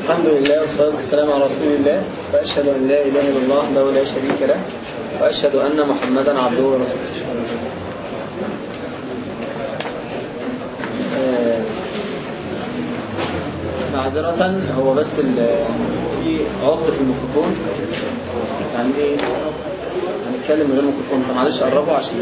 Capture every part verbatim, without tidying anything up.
الحمد لله والصلاة والسلام على رسول الله، وأشهد أن لا إله إلا الله وحده لا شريك له، وأشهد أن محمدا عبده ورسوله. معذرة، هو بس في عطل في الميكروفون، يعني ايه هنتكلم من غير ميكروفون، فمعلش قربوا عشان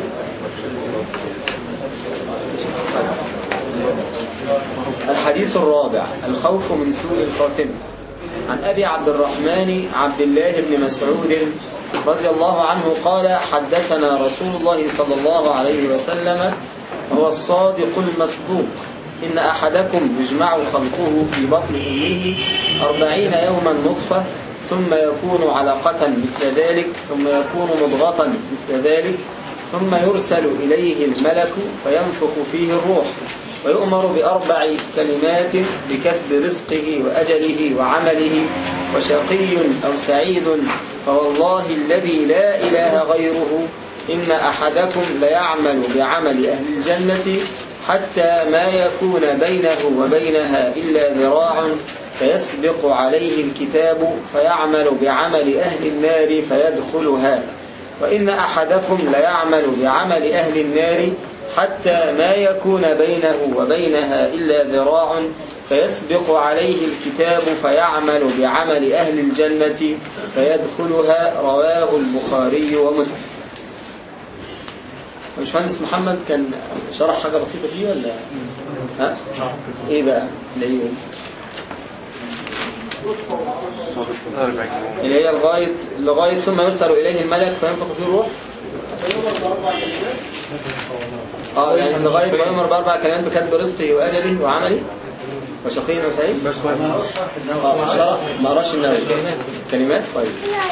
الحديث الرابع: الخوف من سوء الخاتمة. عن أبي عبد الرحمن عبد الله بن مسعود رضي الله عنه قال: حدثنا رسول الله صلى الله عليه وسلم هو الصادق المصدوق: إن أحدكم يجمع خلقه في بطن أمه أربعين يوما نطفة، ثم يكون علقة مثل ذلك، ثم يكون مضغة مثل ذلك، ثم يرسل إليه الملك فينفخ فيه الروح، ويؤمر بأربع كلمات بكسب رزقه وأجله وعمله، وشقي أو سعيد، فوالله الذي لا إله غيره إن أحدكم ليعمل بعمل أهل الجنة حتى ما يكون بينه وبينها إلا ذراع، فيسبق عليه الكتاب فيعمل بعمل أهل النار فيدخلها، وإن أحدكم ليعمل بعمل أهل النار حتى ما يكون بينه وبينها إلا ذراع، فيسبق عليه الكتاب فيعمل بعمل أهل الجنة فيدخلها. رواه البخاري ومسلم. باشمهندس محمد كان شرح حاجة بسيطة فيه ولا ها؟ ايه بقى اللي هي اللي هي لغاية لغاية ثم يرسل إليه الملك فينفخ فيه الروح. اه يعني لغاية ما يؤمر بأربع كلمات بكتب رزقه وأجله وعمله وشقي وسعيد. بس اه شرح ما قراش النووي كلمات. طيب.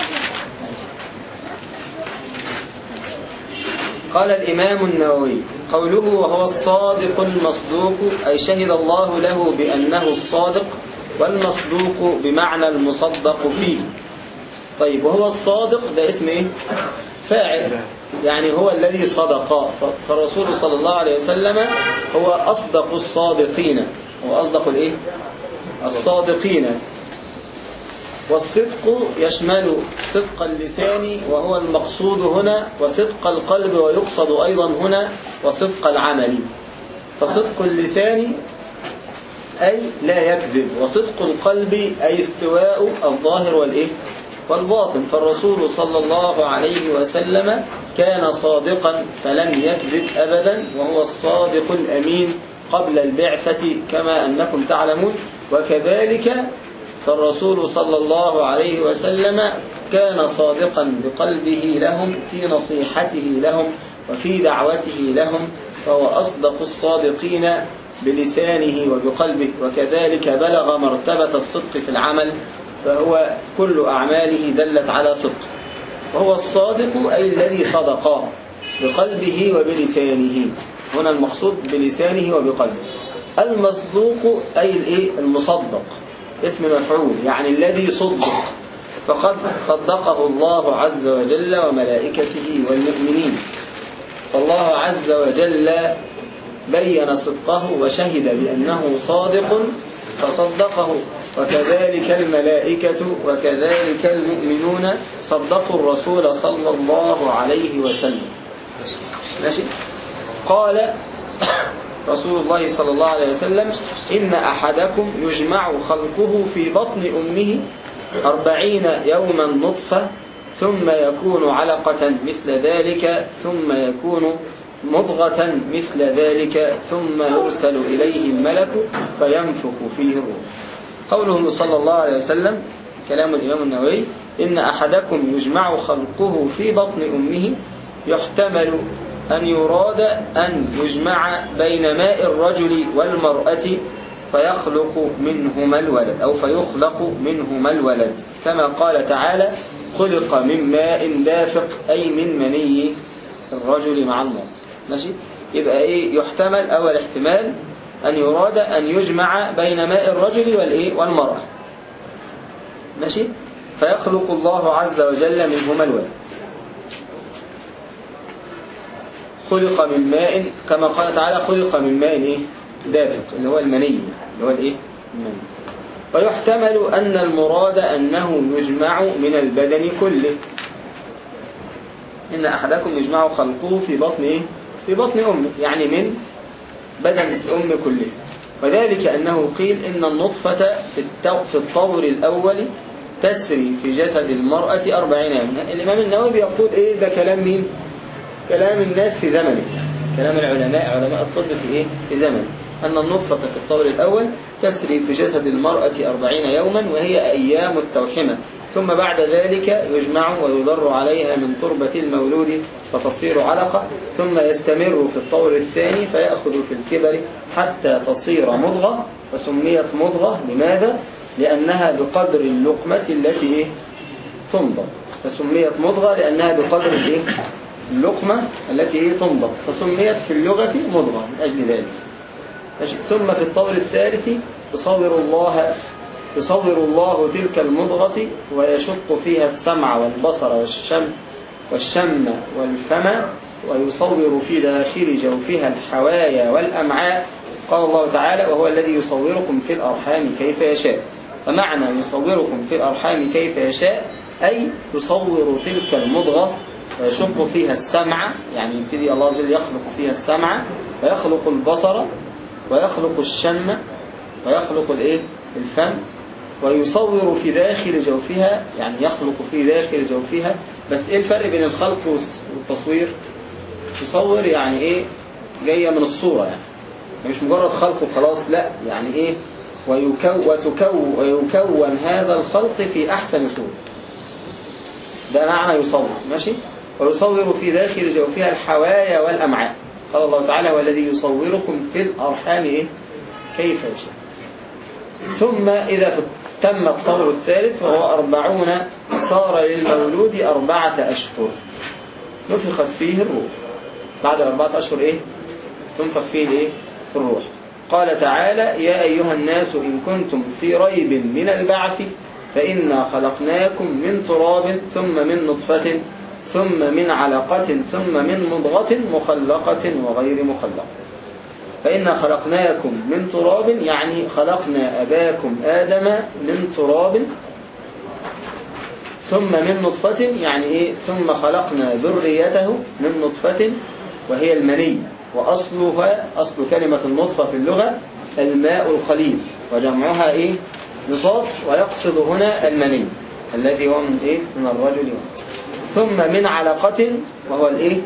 قال الإمام النووي: قوله وهو الصادق المصدوق أي شهد الله له بأنه الصادق، والمصدوق بمعنى المصدق فيه. طيب، وهو الصادق ده اسم ايه؟ فاعل، يعني هو الذي صدق. فالرسول صلى الله عليه وسلم هو أصدق الصادقين، هو أصدق الايه؟ الصادقين. والصدق يشمل صدق اللسان وهو المقصود هنا، وصدق القلب ويقصد أيضا هنا، وصدق العمل. فصدق اللسان أي لا يكذب، وصدق القلب أي استواء الظاهر والإيه؟ والباطن. فالرسول صلى الله عليه وسلم كان صادقا فلم يكذب أبدا، وهو الصادق الأمين قبل البعثة كما أنكم تعلمون. وكذلك فالرسول صلى الله عليه وسلم كان صادقا بقلبه لهم في نصيحته لهم وفي دعوته لهم، فهو أصدق الصادقين بلسانه وبقلبه. وكذلك بلغ مرتبة الصدق في العمل، فهو كل أعماله دلت على صدق. وهو الصادق أي الذي صدق بقلبه وبلسانه، هنا المقصود بلسانه وبقلبه. المصدوق أي الإيه؟ المصدق، اسم مفعول، يعني الذي صدق، فقد صدقه الله عز وجل وملائكته والمؤمنين. فالله عز وجل بين صدقه وشهد بأنه صادق فصدقه، وكذلك الملائكة وكذلك المؤمنون صدقوا الرسول صلى الله عليه وسلم. ماشي؟ قال رسول الله صلى الله عليه وسلم: إن أحدكم يجمع خلقه في بطن أمه أربعين يوما نطفة، ثم يكون علقة مثل ذلك، ثم يكون مضغة مثل ذلك، ثم يرسل إليه الملك فينفخ فيه الروح. قوله صلى الله عليه وسلم كلام الإمام النووي: إن أحدكم يجمع خلقه في بطن أمه، يحتمل أن يراد أن يجمع بين ماء الرجل والمرأة فيخلق منهما الولد، أو فيخلق منهما الولد، كما قال تعالى: خلق من ماء دافق، أي من مني الرجل مع المرأة. ماشي؟ يبقى إيه يحتمل؟ أول احتمال أن يراد أن يجمع بين ماء الرجل والإيه؟ والمرأة. ماشي؟ فيخلق الله عز وجل منهما الولد. خلق من ماء، كما قال تعالى: خلق من ماء إيه؟ دافق، اللي هو المني، اللي هو الإيه؟ المني. ويحتمل أن المراد أنه يجمع من البدن كله. إن أحدكم يجمع خلقه في بطن إيه؟ في بطن أمه، يعني من بدن الأم كله. وذلك أنه قيل إن النطفة في الطور الأول تسري في جسد المرأة أربعين يوما. الإمام النووي يقول إيه ده؟ كلام مين؟ كلام الناس في زمنه، كلام العلماء علماء الطب في إيه؟ في زمنه، أن النطفة في الطور الأول تسري في جسد المرأة أربعين يوما وهي أيام التوحمة، ثم بعد ذلك يجمع ويضر عليها من تربة المولود فتصير علقة، ثم يستمر في الطور الثاني فيأخذ في الكبر حتى تصير مضغة. فسميت مضغة لماذا؟ لأنها بقدر اللقمة التي إيه؟ تمضغ. فسميت مضغة لأنها بقدر الإيه؟ اللقمة التي إيه؟ تمضغ، فسميت في اللغة مضغة من أجل ذلك. ثم في الطور الثالث يصور الله يصور الله تلك المضغة ويشق فيها السمع والبصر والشم والشم والفم، ويصور في داخل جوفها الحوايا والأمعاء. قال الله تعالى: وهو الذي يصوركم في الأرحام كيف يشاء. فمعنى يصوركم في الأرحام كيف يشاء أي يصور تلك المضغة ويشق فيها السمع، يعني يبتدي الله عز وجل يخلق فيها السمع ويخلق البصر ويخلق الشم ويخلق الايه؟ الفم، ويصور في داخل جوفها، يعني يخلق في داخل جوفها. بس ايه الفرق بين الخلق والتصوير؟ يصور يعني ايه؟ جاية من الصورة، يعني مش مجرد خلق وخلاص، لا يعني ايه؟ ويكون, وتكون ويكون هذا الخلق في احسن صورة، ده معنى يصور. ماشي. ويصور في داخل جوفها الحوايا والأمعاء. قال الله تعالى: والذي يصوركم في الأرحام إيه؟ كيف يشاء. ثم إذا تم الطور الثالث وهو أربعون صار للمولود أربعة أشهر نفخت فيه الروح. بعد أربعة أشهر إيه؟ تنفخ فيه إيه؟ الروح. قال تعالى: يا أيها الناس إن كنتم في ريب من البعث فإنا خلقناكم من تراب ثم من نطفة ثم من علقة ثم من مضغة مخلقة وغير مخلقة. فإنا خلقناكم من تراب يعني خلقنا أباكم آدم من تراب، ثم من نطفة يعني إيه؟ ثم خلقنا ذريته من نطفة وهي المني، وأصلها أصل كلمة النطفة في اللغة الماء القليل، وجمعها إيه؟ نطاف، ويقصد هنا المني الذي هو من إيه؟ من الرجل. ثم من علقة وهو الإيه؟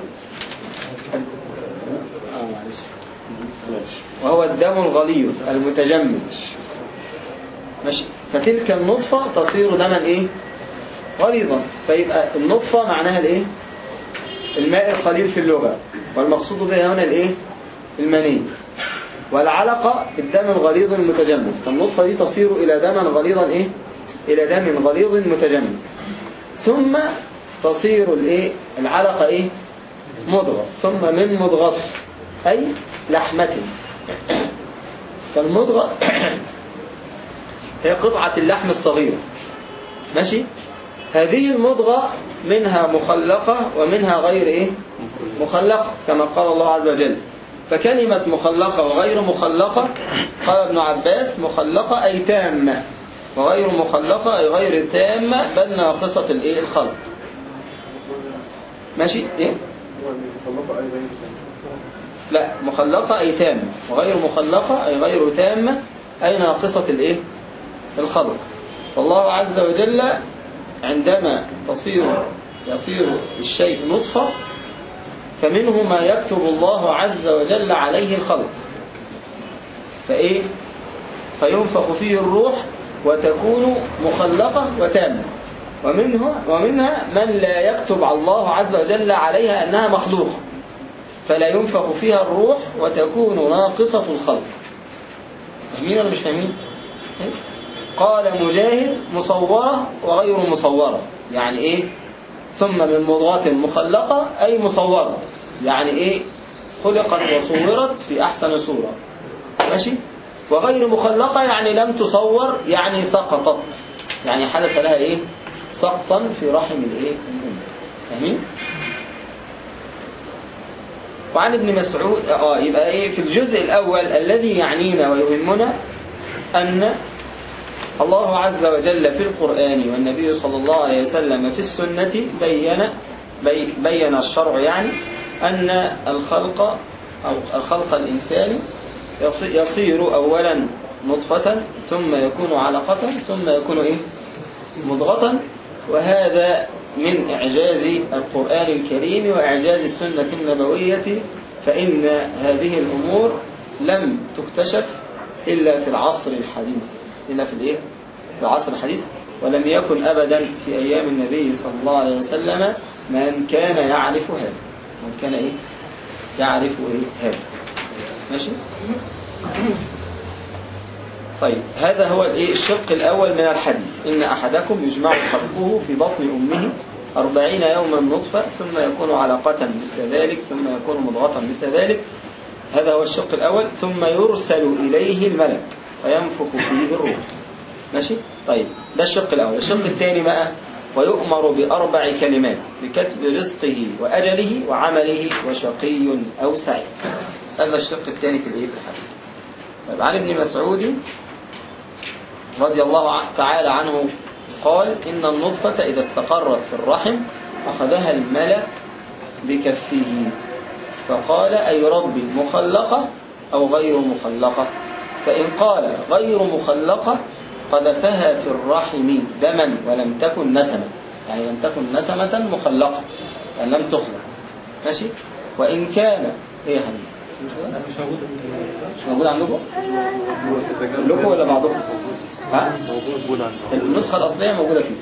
وهو الدم الغليظ المتجمد. ماشي. فتلك النطفة تصير دما إيه؟ غليظا. فيبقى النطفة معناها الإيه؟ الماء القليل في اللغة، والمقصود بها هنا الإيه؟ المني. والعلقة الدم الغليظ المتجمد. فالنطفة دي تصير إلى دما غليظا إيه؟ إلى دم غليظ متجمد. ثم تصير الإيه؟ العلقة إيه؟ مضغة. ثم من مضغة أي لحمة. فالمضغة هي قطعة اللحم الصغيرة. ماشي. هذه المضغة منها مخلقة ومنها غير إيه؟ مخلقة، كما قال الله عز وجل. فكلمة مخلقة وغير مخلقة قال ابن عباس: مخلقة أي تامة، وغير مخلقة أي غير تامة بل ناقصة الإيه؟ الخلق. ماشي. إيه؟ لا، مخلقة أي تامة، وغير مخلقة أي غير تامة أي ناقصة الإيه؟ الخلق. والله عز وجل عندما تصير يصير الشيء نطفة فمنه ما يكتب الله عز وجل عليه الخلق، فإيه؟ فينفخ فيه الروح وتكون مخلقة وتامة. ومنها, ومنها من لا يكتب الله عز وجل عليها أنها مخلوقة فلا ينفخ فيها الروح وتكون ناقصة الخلق. فاهمين ولا مش فاهمين؟ قال مجاهد: مصورة وغير مصورة. يعني إيه؟ ثم من مضغة مخلقة أي مصورة، يعني إيه؟ خلقت وصورت في أحسن صورة. ماشي. وغير مخلقة يعني لم تصور، يعني سقطت، يعني حدث لها إيه؟ سقطا في رحم الإيه؟ الأم. فاهمين؟ وعن ابن مسعود آه يبقى إيه في الجزء الأول الذي يعنينا ويهمنا أن الله عز وجل في القرآن والنبي صلى الله عليه وسلم في السنة بين بين الشرع يعني أن الخلق أو الخلق الإنساني يصير أولا نطفة ثم يكون علقة ثم يكون إيه؟ مضغة. وهذا من إعجاز القرآن الكريم وإعجاز السنة النبوية، فإن هذه الأمور لم تكتشف إلا في العصر الحديث إلا في الإيه؟ في العصر الحديث، ولم يكن أبدا في أيام النبي صلى الله عليه وسلم من كان يعرف هذا من كان إيه؟ يعرف إيه هذا. ماشي؟ طيب هذا هو الإيه؟ الشق الأول من الحديث، إن أحدكم يجمع خلقه في بطن أمه أربعين يوما نطفة ثم يكون علقة مثل ذلك ثم يكون مضغة مثل ذلك. هذا هو الشق الأول. ثم يرسل إليه الملك فينفخ فيه الروح. ماشي؟ طيب ده الشق الأول. الشق الثاني بقى ويؤمر بأربع كلمات بكتب رزقه وأجله وعمله وشقي أو سعيد. هذا الشق الثاني في الإيه في الحديث. طيب عن ابن مسعود رضي الله تعالى عنه قال إن النطفة إذا استقرت في الرحم أخذها الملك بكفه فقال أي ربي مخلقة أو غير مخلقة؟ فإن قال غير مخلقة قذفها في الرحم دما ولم تكن نسمة، يعني لم تكن نسمة مخلقة يعني لم تخلق. ماشي؟ وإن كان إيه يا حبيبي؟ مش موجود مش موجود عندكم؟ كلكم ولا بعضكم؟ ها؟ النسخة الأصلية موجودة فيه.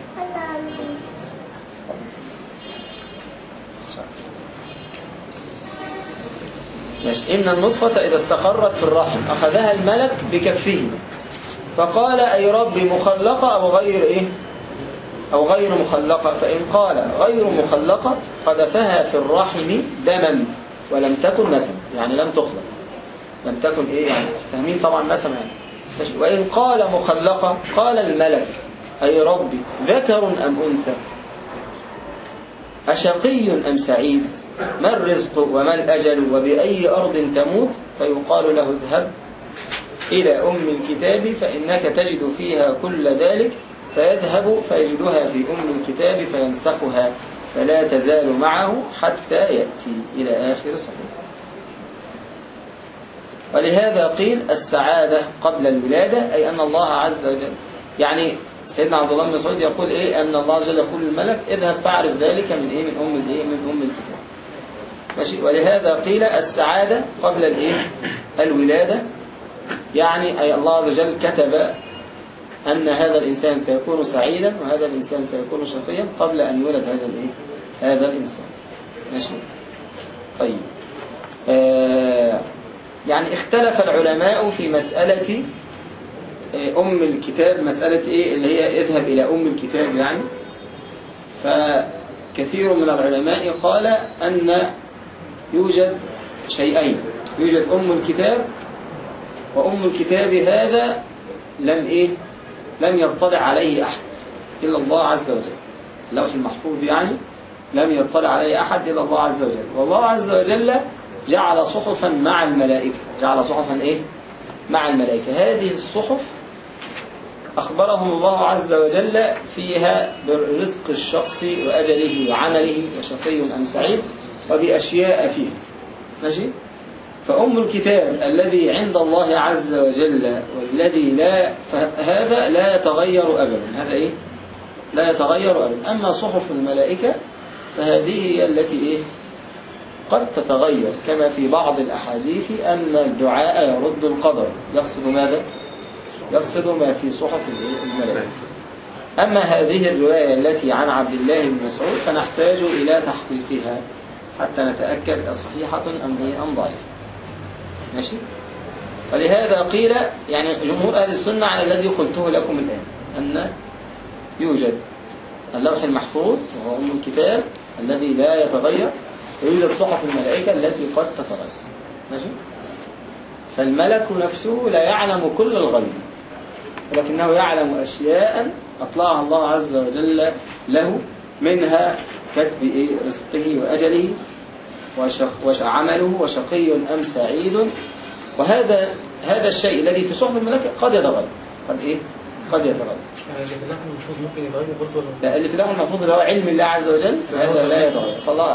ماشي. إن النطفة إذا استقرت في الرحم أخذها الملك بكفه فقال أي ربي مخلقة أو غير إيه أو غير مخلقة؟ فإن قال غير مخلقة قذفها في الرحم دما ولم تكن نسمة، يعني لم تخلق، لم تكن إيه يعني فاهمين طبعا نسمة يعني. وإن قال مخلقة قال الملك أي ربي ذكر أم أنثى؟ أشقي أم سعيد؟ ما الرزق وما الأجل وبأي أرض تموت؟ فيقال له اذهب إلى أم الكتاب فإنك تجد فيها كل ذلك، فيذهب فيجدها في أم الكتاب فينسخها فلا تزال معه حتى يأتي إلى آخر صحيح. ولهذا قيل السعادة قبل الولادة، أي أن الله عز وجل يعني سيدنا عبد الله بن مسعود يقول إيه أن الله عز وجل يقول للملك اذهب فاعرف ذلك من إيه من أم الإيه من أم الكتاب. ماشي. ولهذا قيل السعادة قبل الإيه الولادة، يعني أي الله عز وجل كتب أن هذا الإنسان سيكون سعيدا وهذا الإنسان سيكون شقيا قبل أن يولد هذا الإيه هذا الإنسان. ماشي. طيب آه يعني اختلف العلماء في مسألة أم الكتاب، مسألة إيه اللي هي اذهب إلى أم الكتاب يعني. فكثير من العلماء قال أن يوجد شيئين، يوجد أم الكتاب، وأم الكتاب هذا لم إيه لم يطلع عليه أحد إلا الله عز وجل، اللوح المحفوظ يعني لم يطلع عليه أحد إلا الله عز وجل. والله عز وجل جعل صحفا مع الملائكة، جعل صحفا إيه مع الملائكة. هذه الصحف أخبرهم الله عز وجل فيها برزق الشخص وأجله وعمله وشقي أم سعيد وبأشياء فيها. ماشي. فأم الكتاب الذي عند الله عز وجل والذي لا هذا لا يتغير أبدا، هذا إيه لا يتغير أبدا. أما صحف الملائكة فهذه هي التي إيه قد تتغير، كما في بعض الأحاديث أن الدعاء يرد القدر. يقصد ماذا؟ يقصد ما في صحف الملائكة. أما هذه الرواية التي عن عبد الله بن مسعود فنحتاج إلى تحقيقها حتى نتأكد صحيحة أم هي أم ضعيفة. ماشي. ولهذا قيل يعني جمهور أهل السنة على الذي قلته لكم الآن، أن يوجد اللوح المحفوظ وهو أم الكتاب الذي لا يتغير، ويوجد صحف الملائكة التي قد تتغير. ماشي. فالملك نفسه لا يعلم كل الغيب، ولكنه يعلم أشياء أطلعها الله عز وجل له، منها كتب إيه رزقه وأجله وعمله وشقي أم سعيد. وهذا هذا الشيء الذي في صحف الملائكة قد يتغير، قد إيه قد يتغير. يعني اللي في اللوح المحفوظ ممكن يتغير برضه؟ لا، اللي في اللوح المحفوظ اللي هو علم الله عز وجل هذا لا يتغير. فالله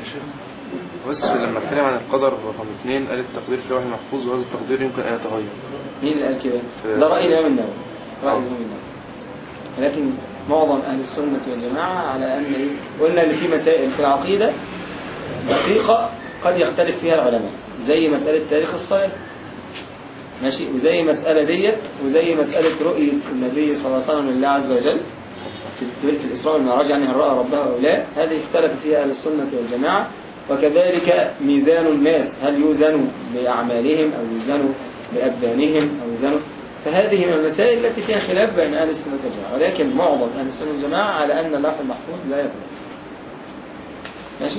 بس لما اتكلم عن القدر رقم اثنين قال التقدير في اللوح المحفوظ وهذا التقدير يمكن ان يتغير. مين اللي قال كده؟ ده رأي الإمام النووي. رأي الإمام النووي. لكن معظم أهل السنة والجماعة على أن إيه؟ قلنا إن في مسائل في العقيدة دقيقة قد يختلف فيها العلماء، زي مسألة تاريخ الصلاة ماشي، وزي مسألة ديت، وزي مسألة رؤية النبي صلى الله عليه وسلم لله عز وجل في الإسراء والمعراج، يعني هل رأى ربها أو لا. هذه اختلف فيها أهل السنة والجماعة. وكذلك ميزان الناس، هل يوزنوا بأعمالهم أو يوزنوا بأبدانهم أو يوزنوا، فهذه من المسائل التي فيها خلاف بين أهل السنة والجماعة. ولكن معظم أهل السنة والجماعة على أن اللوح المحفوظ لا يتغير. ماشي.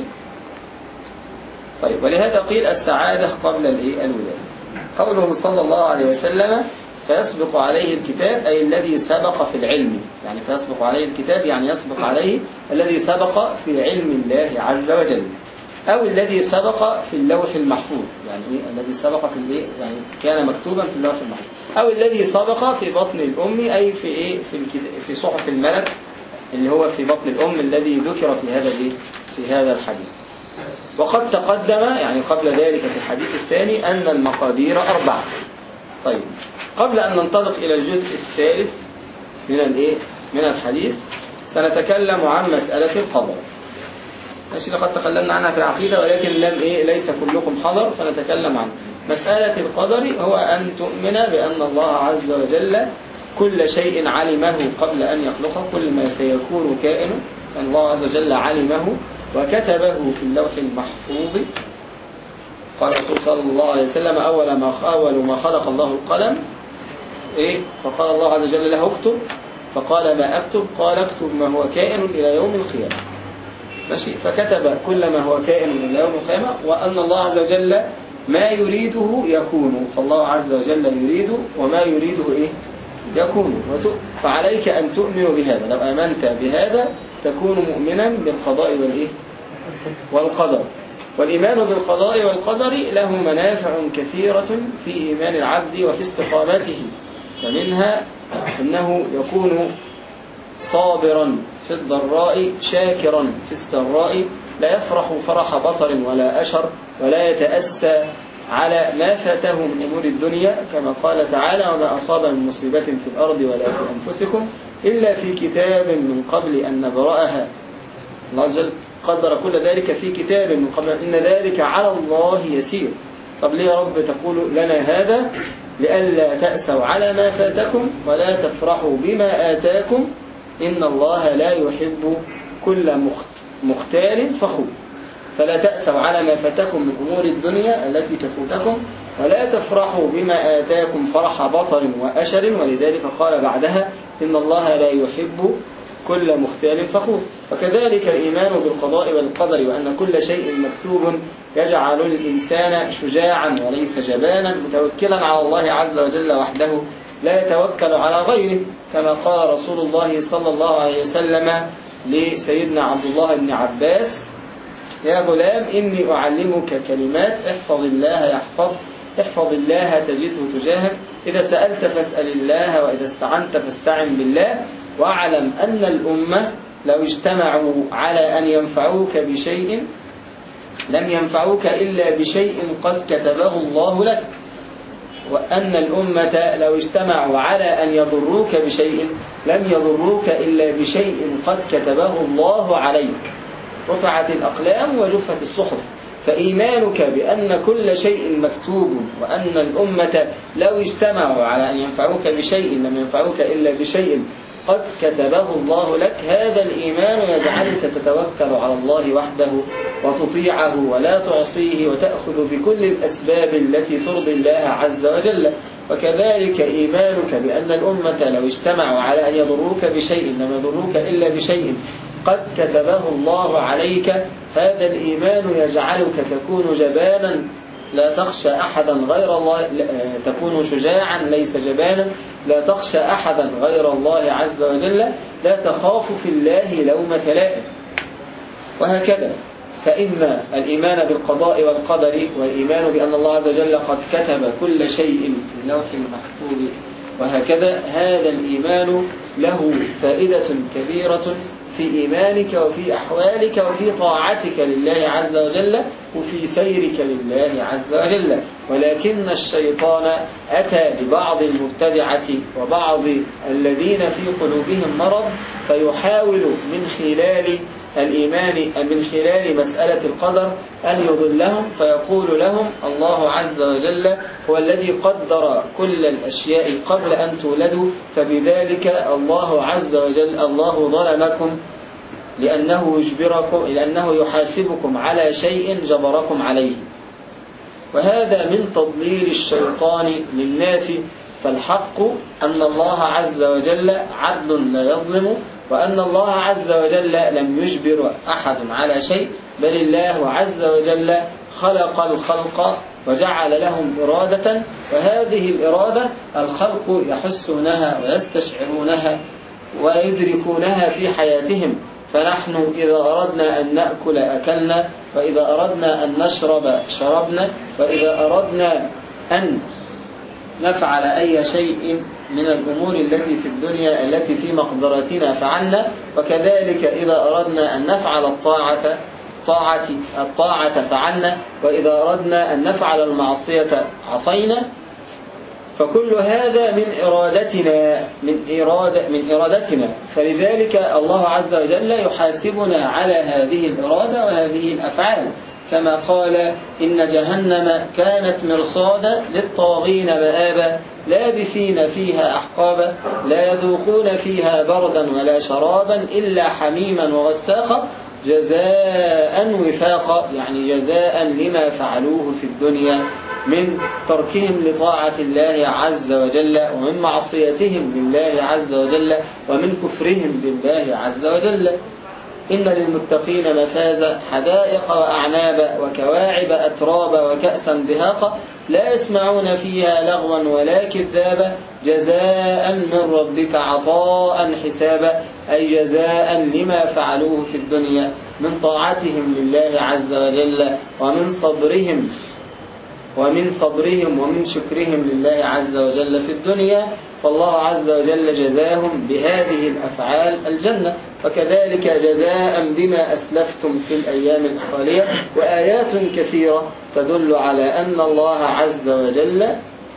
طيب، ولهذا قيل السعادة قبل الإيه الولادة. قوله صلى الله عليه وسلم فيسبق عليه الكتاب، أي الذي سبق في العلم، يعني فيسبق عليه الكتاب يعني يسبق عليه الذي سبق في علم الله عز وجل، أو الذي سبق في اللوح المحفوظ، يعني إيه الذي سبق في الإيه، يعني كان مكتوبا في اللوح المحفوظ، أو الذي سبق في بطن الأم، أي في إيه في في صحف الملك اللي هو في بطن الأم الذي ذكر في هذا الإيه في هذا الحديث. وقد تقدم يعني قبل ذلك في الحديث الثاني أن المقادير أربعة. طيب، قبل أن ننطلق إلى الجزء الثالث من الإيه من الحديث سنتكلم عن مسألة القدر. ماشي، لقد تكلمنا عنها في العقيدة ولكن لم إيه ليس كلكم حضر، فنتكلم عن مسألة القدر. هو أن تؤمن بأن الله عز وجل كل شيء علمه قبل أن يخلقه، كل ما سيكون كائن أن الله عز وجل علمه وكتبه في اللوح المحفوظ. قال الرسول صلى الله عليه وسلم أول ما أول ما خلق الله القلم إيه فقال الله عز وجل له اكتب، فقال ما أكتب؟ قال اكتب ما هو كائن إلى يوم القيامة. ماشي، فكتب كل ما هو كائن إلى يوم القيامة، وأن الله عز وجل ما يريده يكون، فالله عز وجل يريد وما يريده إيه يكون. فعليك أن تؤمن بهذا، لو آمنت بهذا تكون مؤمنا بالقضاء والإيه والقدر. والإيمان بالقضاء والقدر له منافع كثيرة في إيمان العبد وفي استقامته، فمنها أنه يكون صابرا في الضراء شاكرا في السراء، لا يفرح فرح بطر ولا أشر، ولا يتأسى على ما فاته من أمور الدنيا، كما قال تعالى وما أصاب من مصيبة في الأرض ولا في أنفسكم إلا في كتاب من قبل أن نبرأها. الله عز وجل قدر كل ذلك في كتاب من قبل، إن ذلك على الله يسير. طب ليه يا رب تقول لنا هذا؟ لئلا تأسوا على ما فاتكم ولا تفرحوا بما آتاكم، إن الله لا يحب كل مختال فخور. فلا تأسوا على ما فاتكم من أمور الدنيا التي تفوتكم، ولا تفرحوا بما آتاكم فرح بطر وأشر، ولذلك قال بعدها إن الله لا يحب كل مختال فخور. فكذلك الإيمان بالقضاء والقدر، وأن كل شيء مكتوب يجعل الإنسان شجاعا وليس جبانا، متوكلا على الله عز وجل وحده لا يتوكل على غيره، كما قال رسول الله صلى الله عليه وسلم لسيدنا عبد الله بن عباس يا غلام إني أعلمك كلمات احفظ الله يحفظ احفظ الله تجده تجاهك، إذا سألت فاسأل الله وإذا استعنت فاستعن بالله، واعلم أن الأمة لو اجتمعوا على أن ينفعوك بشيء لم ينفعوك إلا بشيء قد كتبه الله لك، وأن الأمة لو اجتمعوا على أن يضروك بشيء لم يضروك إلا بشيء قد كتبه الله عليك. رفعت الأقلام وجفت الصحف. فإيمانك بأن كل شيء مكتوب، وأن الأمة لو اجتمعوا على أن ينفعوك بشيء لم ينفعوك إلا بشيء قد كتبه الله لك، هذا الإيمان يجعلك تتوكل على الله وحده وتطيعه ولا تعصيه، وتأخذ بكل الأسباب التي ترضي الله عز وجل. وكذلك إيمانك بأن الأمة لو اجتمعوا على أن يضروك بشيء لم يضروك إلا بشيء قد كتبه الله عليك، هذا الإيمان يجعلك تكون جبانا لا تخشى أحدا غير الله، تكون شجاعا ليس جبانا، لا تخشى أحدا غير الله عز وجل، لا تخاف في الله لومة لائم. وهكذا فإن الإيمان بالقضاء والقدر والإيمان بأن الله عز وجل قد كتب كل شيء في اللوح المحفوظ وهكذا هذا الإيمان له فائدة كبيرة في إيمانك وفي أحوالك وفي طاعتك لله عز وجل وفي سيرك لله عز وجل. ولكن الشيطان أتى ببعض المبتدعة وبعض الذين في قلوبهم مرض فيحاول من خلال الإيمان من خلال مسألة القدر أن يضلهم، فيقول لهم الله عز وجل هو الذي قدر كل الأشياء قبل أن تولدوا، فبذلك الله عز وجل الله ظلمكم لأنه يجبركم لأنه يحاسبكم على شيء جبركم عليه. وهذا من تضليل الشيطان للناس. فالحق أن الله عز وجل عدل لا يظلم، وأن الله عز وجل لم يجبر أحد على شيء، بل الله عز وجل خلق الخلق وجعل لهم إرادة، وهذه الإرادة الخلق يحسونها ويستشعرونها ويدركونها في حياتهم. فنحن إذا أردنا أن نأكل أكلنا، وإذا أردنا أن نشرب شربنا، وإذا أردنا أن نفعل أي شيء من الأمور التي في الدنيا التي في مقدرتنا فعلنا. وكذلك إذا أردنا أن نفعل الطاعة طاعة الطاعة فعلنا، وإذا أردنا أن نفعل المعصية عصينا. فكل هذا من إرادتنا من إرادة من إرادتنا فلذلك الله عز وجل يحاسبنا على هذه الإرادة وهذه الأفعال، كما قال إن جهنم كانت مرصادا للطاغين مآبا لابثين فيها أحقابا لا يذوقون فيها بردا ولا شرابا إلا حميما وغساقا جزاء وفاقا، يعني جزاء لما فعلوه في الدنيا من تركهم لطاعة الله عز وجل، ومن معصيتهم لله عز وجل، ومن كفرهم بالله عز وجل. إن للمتقين مفازا حدائق وأعنابا وكواعب أترابا وكأسا دهاقا لا يسمعون فيها لغوا ولا كذابا جزاء من ربك عطاء حسابا، أي جزاء لما فعلوه في الدنيا من طاعتهم لله عز وجل ومن صبرهم ومن صبرهم ومن شكرهم لله عز وجل في الدنيا. فالله عز وجل جزاهم بهذه الأفعال الجنة، وكذلك جزاء بما أسلفتم في الأيام الخالية. وآيات كثيرة تدل على أن الله عز وجل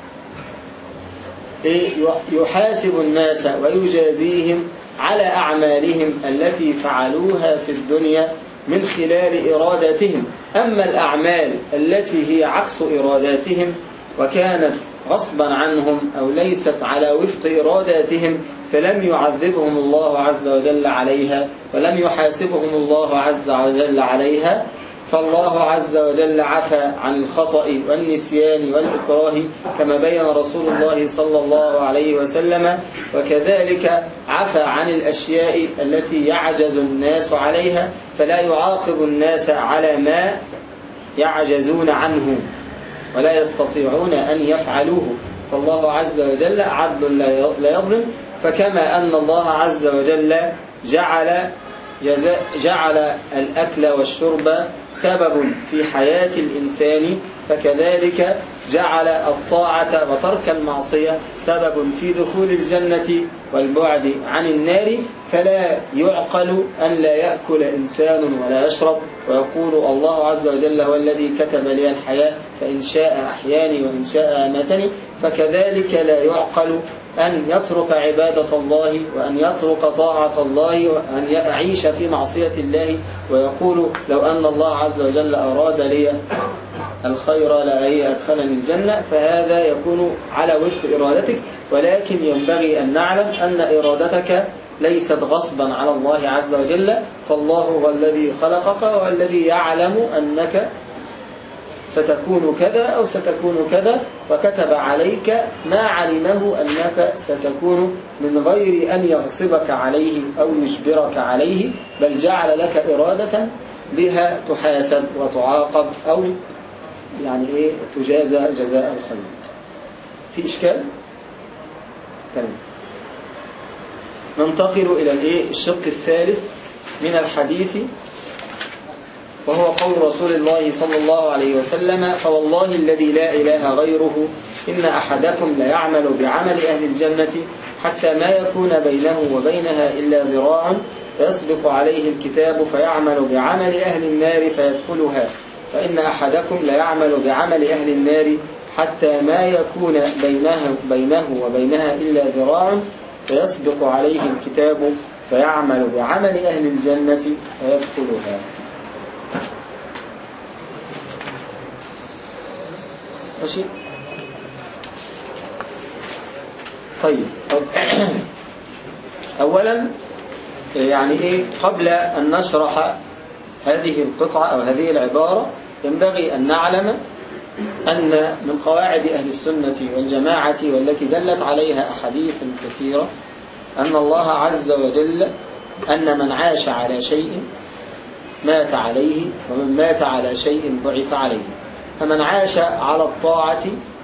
يحاسب الناس ويجازيهم على أعمالهم التي فعلوها في الدنيا من خلال إرادتهم. أما الأعمال التي هي عكس إراداتهم وكانت غصبا عنهم أو ليست على وفق إراداتهم فلم يعذبهم الله عز وجل عليها ولم يحاسبهم الله عز وجل عليها. فالله عز وجل عفى عن الخطأ والنسيان والإكراه كما بين رسول الله صلى الله عليه وسلم، وكذلك عفى عن الأشياء التي يعجز الناس عليها، فلا يعاقب الناس على ما يعجزون عنه ولا يستطيعون أن يفعلوه. فالله عز وجل عدل لا يظلم. فكما أن الله عز وجل جعل جعل الأكل والشرب سبب في حياة الإنسان، فكذلك جعل الطاعة وترك المعصية سبب في دخول الجنة والبعد عن النار. فلا يعقل أن لا يأكل إنسان ولا يشرب ويقول الله عز وجل هو الذي كتب لي الحياة فإن شاء أحياني وإن شاء أماتني. فكذلك لا يعقل أن يترك عبادة الله وأن يترك طاعة الله وأن يعيش في معصية الله ويقول لو أن الله عز وجل أراد لي الخير لأي أدخلني الجنة. فهذا يكون على وفق إرادتك، ولكن ينبغي أن نعلم أن إرادتك ليست غصبا على الله عز وجل. فالله هو الذي خلقك والذي يعلم أنك ستكون كذا أو ستكون كذا، وكتب عليك ما علمه أنك ستكون من غير أن يغصبك عليه أو يجبرك عليه، بل جعل لك إرادة بها تحاسب وتعاقب أو يعني إيه تجازى جزاء الخير. في إشكال؟ تمام. ننتقل إلى الإيه الشق الثالث من الحديث وهو قول رسول الله صلى الله عليه وسلم: فوالله الذي لا إله غيره إن أحدكم ليعمل بعمل أهل الجنة حتى ما يكون بينه وبينها إلا ذراع فيسبق عليه الكتاب فيعمل بعمل أهل النار فيدخلها، فإن أحدكم ليعمل بعمل أهل النار حتى ما يكون بينه, بينه وبينها إلا ذراع فيسبق عليه الكتاب فيعمل بعمل أهل الجنة فيدخلها. ماشي. طيب أولا يعني إيه قبل أن نشرح هذه القطعة أو هذه العبارة ينبغي أن نعلم أن من قواعد أهل السنة والجماعة والتي دلت عليها أحاديث كثيرة أن الله عز وجل أن من عاش على شيء مات عليه ومن مات على شيء بعث عليه. فمن عاش على الطاعة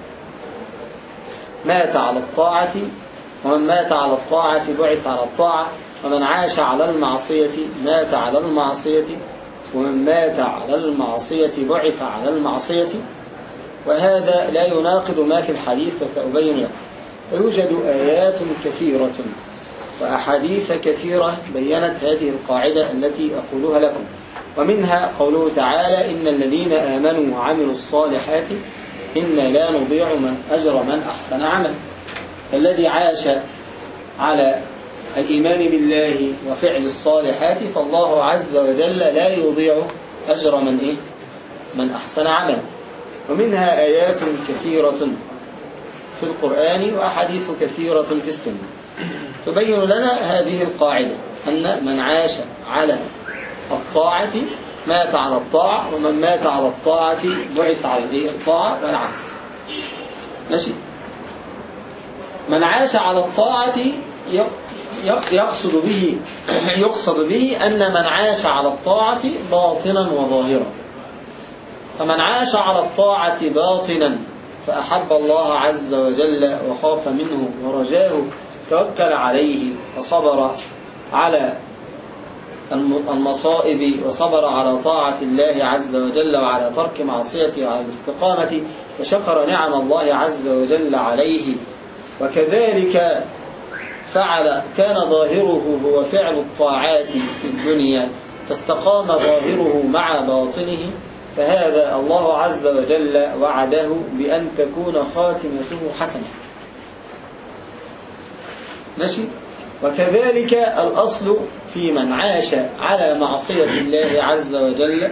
مات على الطاعة ومن مات على الطاعة بعث على الطاعة، ومن عاش على المعصية مات على المعصية ومن مات على المعصية بعث على المعصية. وهذا لا يناقض ما في الحديث وسأبين لكم. ويوجد آيات كثيرة وأحاديث كثيرة بيّنت هذه القاعدة التي أقولها لكم، ومنها قوله تعالى: إن الذين آمنوا وعملوا الصالحات إنا لا نضيع من أجر من أحسن عملا. الذي عاش على الإيمان بالله وفعل الصالحات فالله عز وجل لا يضيع أجر من إيه؟ من أحسن عملا. ومنها آيات كثيرة في القرآن وأحاديث كثيرة في السنة تبين لنا هذه القاعدة، أن من عاش على الطاعة مات على الطاعة ومن مات على الطاعة بعث على الطاعة والعكس. ماشي. من عاش على الطاعة يقصد به يقصد به أن من عاش على الطاعة باطنا وظاهرا. فمن عاش على الطاعة باطنا فأحب الله عز وجل وخاف منه ورجاه توكل عليه وصبر على المصائب وصبر على طاعة الله عز وجل وعلى ترك معصيته وعلى الاستقامة وشكر نعم الله عز وجل عليه، وكذلك فعل كان ظاهره هو فعل الطاعات في الدنيا فاستقام ظاهره مع باطنه، فهذا الله عز وجل وعده بأن تكون خاتمته حسنة. ماشي. وكذلك الأصل في من عاش على معصية الله عز وجل،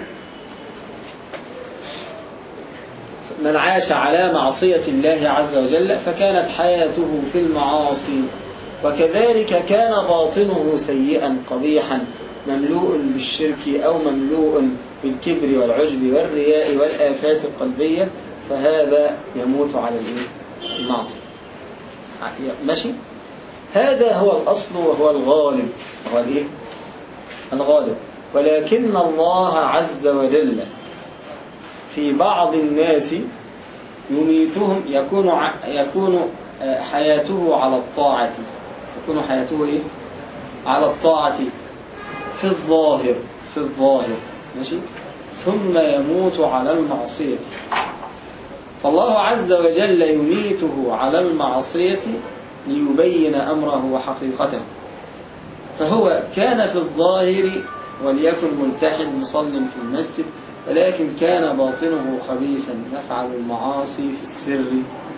من عاش على معصية الله عز وجل فكانت حياته في المعاصي، وكذلك كان باطنه سيئا قبيحا مملوء بالشرك أو مملوء بالكبر والعجب والرياء والآفات القلبية، فهذا يموت على المعصية. ماشي. هذا هو الأصل وهو الغالب، هو الإيه؟ الغالب. ولكن الله عز وجل في بعض الناس يميتهم يكون يكون حياته على الطاعة يكون حياته إيه؟ على الطاعة في الظاهر في الظاهر ماشي، ثم يموت على المعصية. فالله عز وجل يميته على المعصية ليبين أمره وحقيقته. فهو كان في الظاهر وليكن ملتحد مصل في المسجد، ولكن كان باطنه خبيثا يفعل المعاصي في السر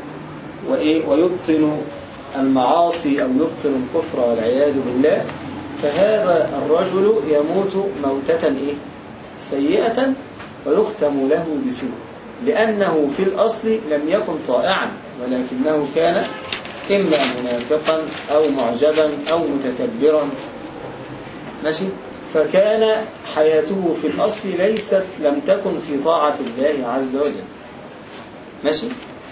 ويبطن المعاصي أو يبطن الكفر والعياذ بالله. فهذا الرجل يموت موتة إيه؟ سيئة ويختم له بسوء، لأنه في الأصل لم يكن طائعا ولكنه كان إما منافقا أو معجبا أو متكبرا. ماشي. فكان حياته في الأصل ليست لم تكن في طاعة الله عز وجل. ماشي.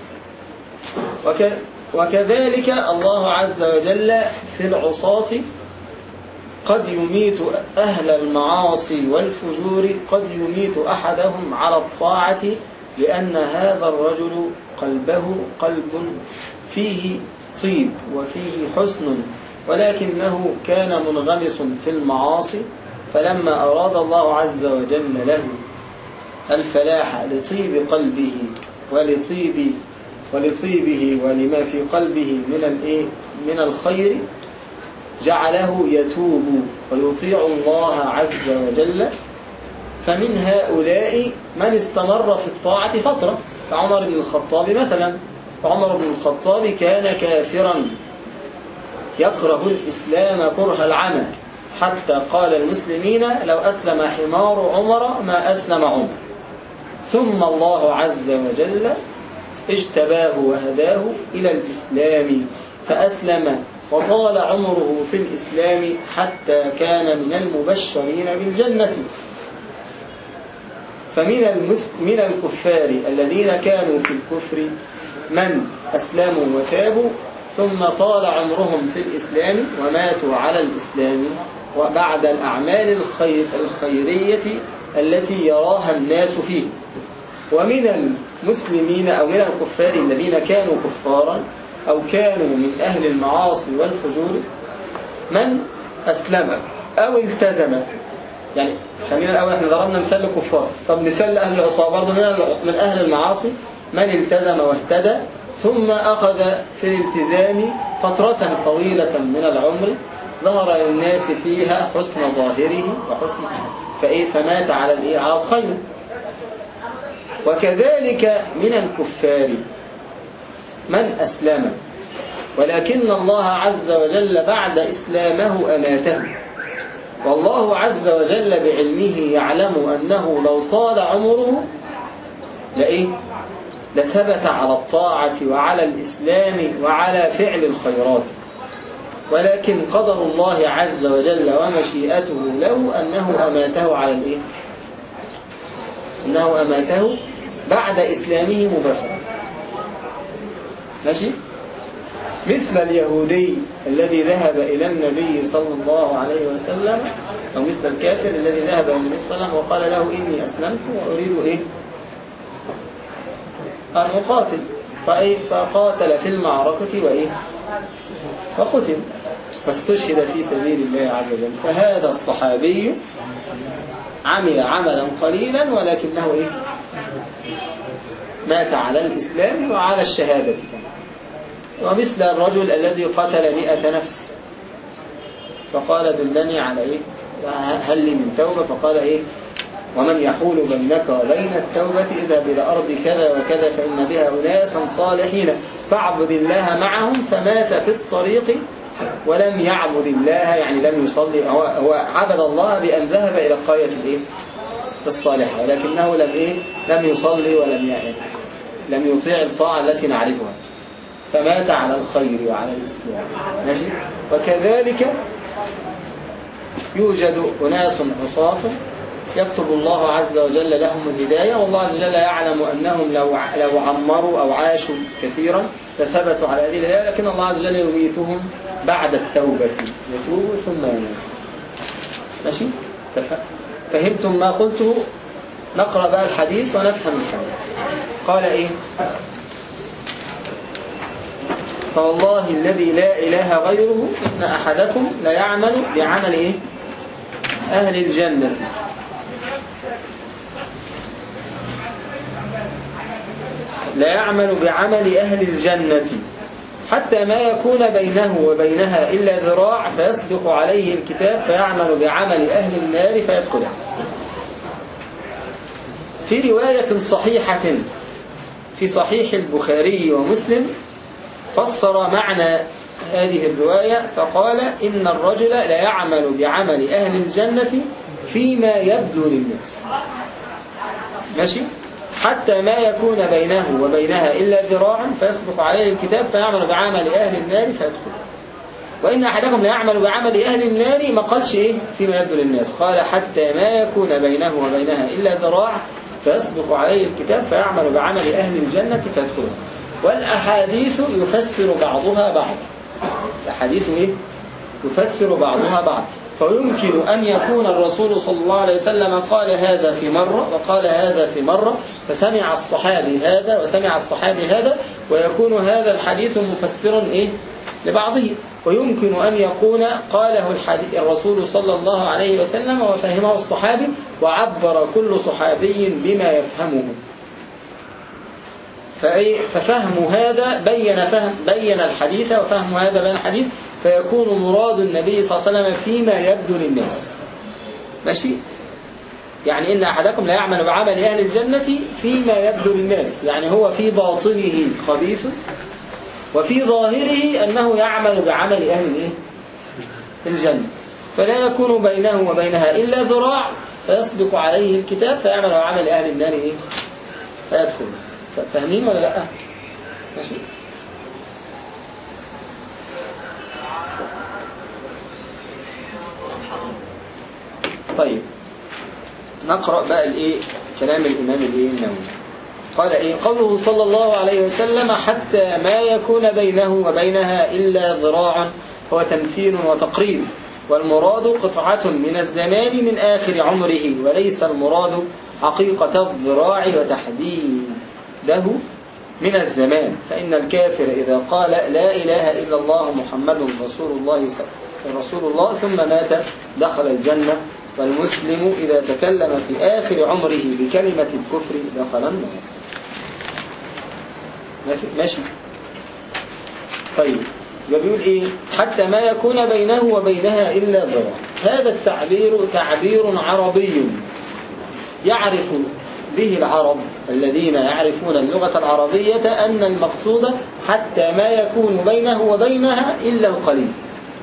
وك وكذلك الله عز وجل في العصاة قد يميت أهل المعاصي والفجور، قد يميت أحدهم على الطاعة لأن هذا الرجل قلبه قلب فيه طيب وفيه حسن، ولكنه كان منغمس في المعاصي، فلما أراد الله عز وجل له الفلاح لطيب قلبه ولطيب ولطيبه ولما في قلبه من الايه من الخير جعله يتوب ويطيع الله عز وجل. فمن هؤلاء من استمر في الطاعة فترة كعمر بن الخطاب مثلا. فعمر بن الخطاب كان كافرا يكره الإسلام كره العمى، حتى قال المسلمين لو أسلم حمار عمر ما أسلم عمر. ثم الله عز وجل اجتباه وهداه إلى الإسلام فأسلم، وطال عمره في الإسلام حتى كان من المبشرين بالجنة. فمن المس... من الكفار الذين كانوا في الكفر من أسلموا وتابوا ثم طال عمرهم في الإسلام وماتوا على الإسلام وبعد الأعمال الخير الخيرية التي يراها الناس فيه. ومن المسلمين أو من الكفار الذين كانوا كفارا أو كانوا من أهل المعاصي والفجور من أسلم أو التزم. يعني خلينا الأول احنا ضربنا مثال للكفار، طب مثال لأهل العصابة برضه من أهل المعاصي من التزم واهتدى ثم أخذ في الالتزام فترة طويلة من العمر ظهر للناس فيها حسن ظاهره وحسن فإيه فمات على الإيه على الخير. وكذلك من الكفار من أسلم ولكن الله عز وجل بعد إسلامه أماته، والله عز وجل بعلمه يعلم أنه لو طال عمره لإيه لثبت على الطاعة وعلى الإسلام وعلى فعل الخيرات، ولكن قدر الله عز وجل ومشيئته له أنه أماته على الإيه أنه أماته بعد إسلامه مباشرة. ماشي؟ مثل اليهودي الذي ذهب إلى النبي صلى الله عليه وسلم، أو مثل الكافر الذي ذهب إلى النبي صلى الله عليه وسلم وقال له إني أسلمت وأريد إيه أن أقاتل، فإيه فقاتل في المعركة وإيه فقتل فاستشهد في سبيل الله عز وجل. فهذا الصحابي عمل عملا قليلا ولكنه إيه مات على الإسلام وعلى الشهادة. ومثل الرجل الذي قتل مئة نفس فقال دلني على إيه هل لي من توبة، فقال إيه ومن يحول بينك وبين التوبة إذا بلا أرض كذا وكذا فإن بها أناسا صالحين فاعبد الله معهم. فمات في الطريق ولم يعبد الله، يعني لم يصلي، هو, هو عبد الله بأن ذهب إلى القرية الإيه الصالحة، ولكنه لم إيه لم يصلي ولم يعني لم يطيع الطاعة التي نعرفها، فمات على الخير وعلى الإسلام. ماشي؟ وكذلك يوجد أناس عصاة يكتب الله عز وجل لهم الهداية، والله عز وجل يعلم أنهم لو لو عمروا أو عاشوا كثيرا لثبتوا على هذه الهداية، لكن الله عز وجل يميتهم بعد التوبة، يتوب ثم يموت. ماشي؟ فهمتم ما قلته؟ نقرأ بقى الحديث ونفهم الحديث. قال إيه؟ فوالله الذي لا إله غيره إن أحدكم لا يعمل بعمل إيه؟ أهل الجنة لا يعمل بعمل أهل الجنة حتى ما يكون بينه وبينها إلا ذراع فيسبق عليه الكتاب فيعمل بعمل أهل النار فيدخلها. في رواية صحيحة في صحيح البخاري ومسلم فسر معنى هذه الرواية فقال إن الرجل لا يعمل بعمل أهل الجنة فيما يبدو للناس. ماشي؟ حتى ما يكون بينه وبينها إلا ذراع فيسبق عليه الكتاب فيعمل بعمل أهل النار فيدخل. وإن أحدكم لا يعمل بعمل أهل النار ما قالش إيه فيما يبدو للناس، قال حتى ما يكون بينه وبينها إلا ذراع فيسبق عليه الكتاب فيعمل بعمل أهل الجنة فيدخل. والأحاديث يفسر بعضها بعض، الأحاديث إيه؟ يفسر بعضها بعض. فيمكن أن يكون الرسول صلى الله عليه وسلم قال هذا في مرة وقال هذا في مرة فسمع الصحابي هذا وسمع الصحابي هذا، ويكون هذا الحديث مفسرا إيه؟ لبعضه، ويمكن أن يكون قاله الحديث الرسول صلى الله عليه وسلم وفهمه الصحابي، وعبر كل صحابي بما يفهمه. ففهم هذا بين فهم بين الحديث، وفهم هذا بين الحديث، فيكون مراد النبي صلى الله عليه وسلم فيما يبدو للناس. ماشي؟ يعني إن أحدكم لا يعمل بعمل أهل الجنة فيما يبدو للناس، يعني هو في باطنه خبيث، وفي ظاهره أنه يعمل بعمل أهل الإيه؟ الجنة، فلا يكون بينه وبينها إلا ذراع، فيسبق عليه الكتاب فيعمل بعمل أهل النار إيه؟ فيدخل. فاهمين ولا لا؟ ماشي. طيب نقرأ بقى الايه كلام الإمام الايه النووي. قال ايه قوله صلى الله عليه وسلم حتى ما يكون بينه وبينها إلا ذراع، هو تمثيل وتقريب، والمراد قطعة من الزمان من آخر عمره، وليس المراد حقيقة الذراع وتحديده من الزمان، فإن الكافر إذا قال لا إله إلا الله محمد رسول الله رسول الله ثم مات دخل الجنة، والمسلم إذا تكلم في آخر عمره بكلمة الكفر دخل النار. ماشي ماشي. طيب بيقول إيه حتى ما يكون بينه وبينها إلا ذراع. هذا التعبير تعبير عربي يعرف به العرب الذين يعرفون اللغة العربية أن المقصود حتى ما يكون بينه وبينها إلا القليل.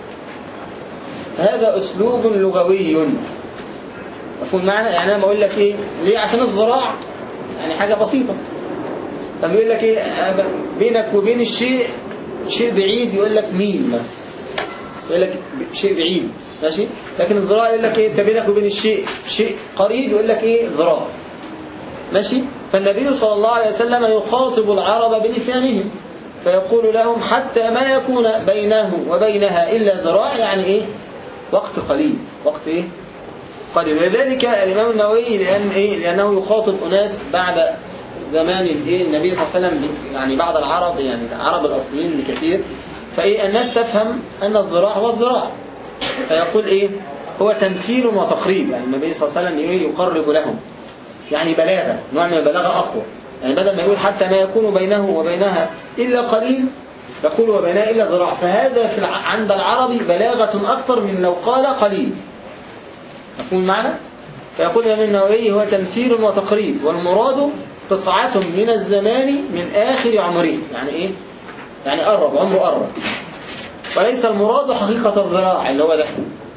هذا أسلوب لغوي مفهوم معنى. يعني أنا بقول لك إيه ليه؟ عشان الذراع يعني حاجة بسيطة. طب يقول لك إيه بينك وبين الشيء شيء بعيد، يقول لك ميل مثلا، يقول لك شيء بعيد ماشي. لكن الذراع يقول لك إيه أنت بينك وبين الشيء شيء قريب، يقول لك إيه ذراع ماشي. فالنبي صلى الله عليه وسلم يخاطب العرب بلسانهم فيقول لهم حتى ما يكون بينه وبينها إلا ذراع، يعني إيه وقت قليل، وقت إيه قليل. ولذلك الإمام النووي لأن إيه لأنه يخاطب أناس بعد زمان الإيه النبي صلى الله عليه وسلم، يعني بعض العرب يعني العرب الأصليين كثير، فإيه الناس تفهم أن الذراع هو الذراع، فيقول إيه هو تمثيل وتقريب. يعني النبي صلى الله عليه وسلم إيه يقرب لهم، يعني بلاغة، نوع من البلاغة أقوى. يعني بدل ما يقول حتى ما يكون بينه وبينها إلا قليل يقول وبينها إلا ذراع، فهذا في عند العربي بلاغة أكثر من لو قال قليل. مفهوم المعنى؟ فيقول الإمام النووي هو تمثيل وتقريب، والمراد قطعة من الزمان من آخر عمره. يعني إيه؟ يعني قرب، عمره قرب، وليس المراد حقيقة الذراع اللي هو ده.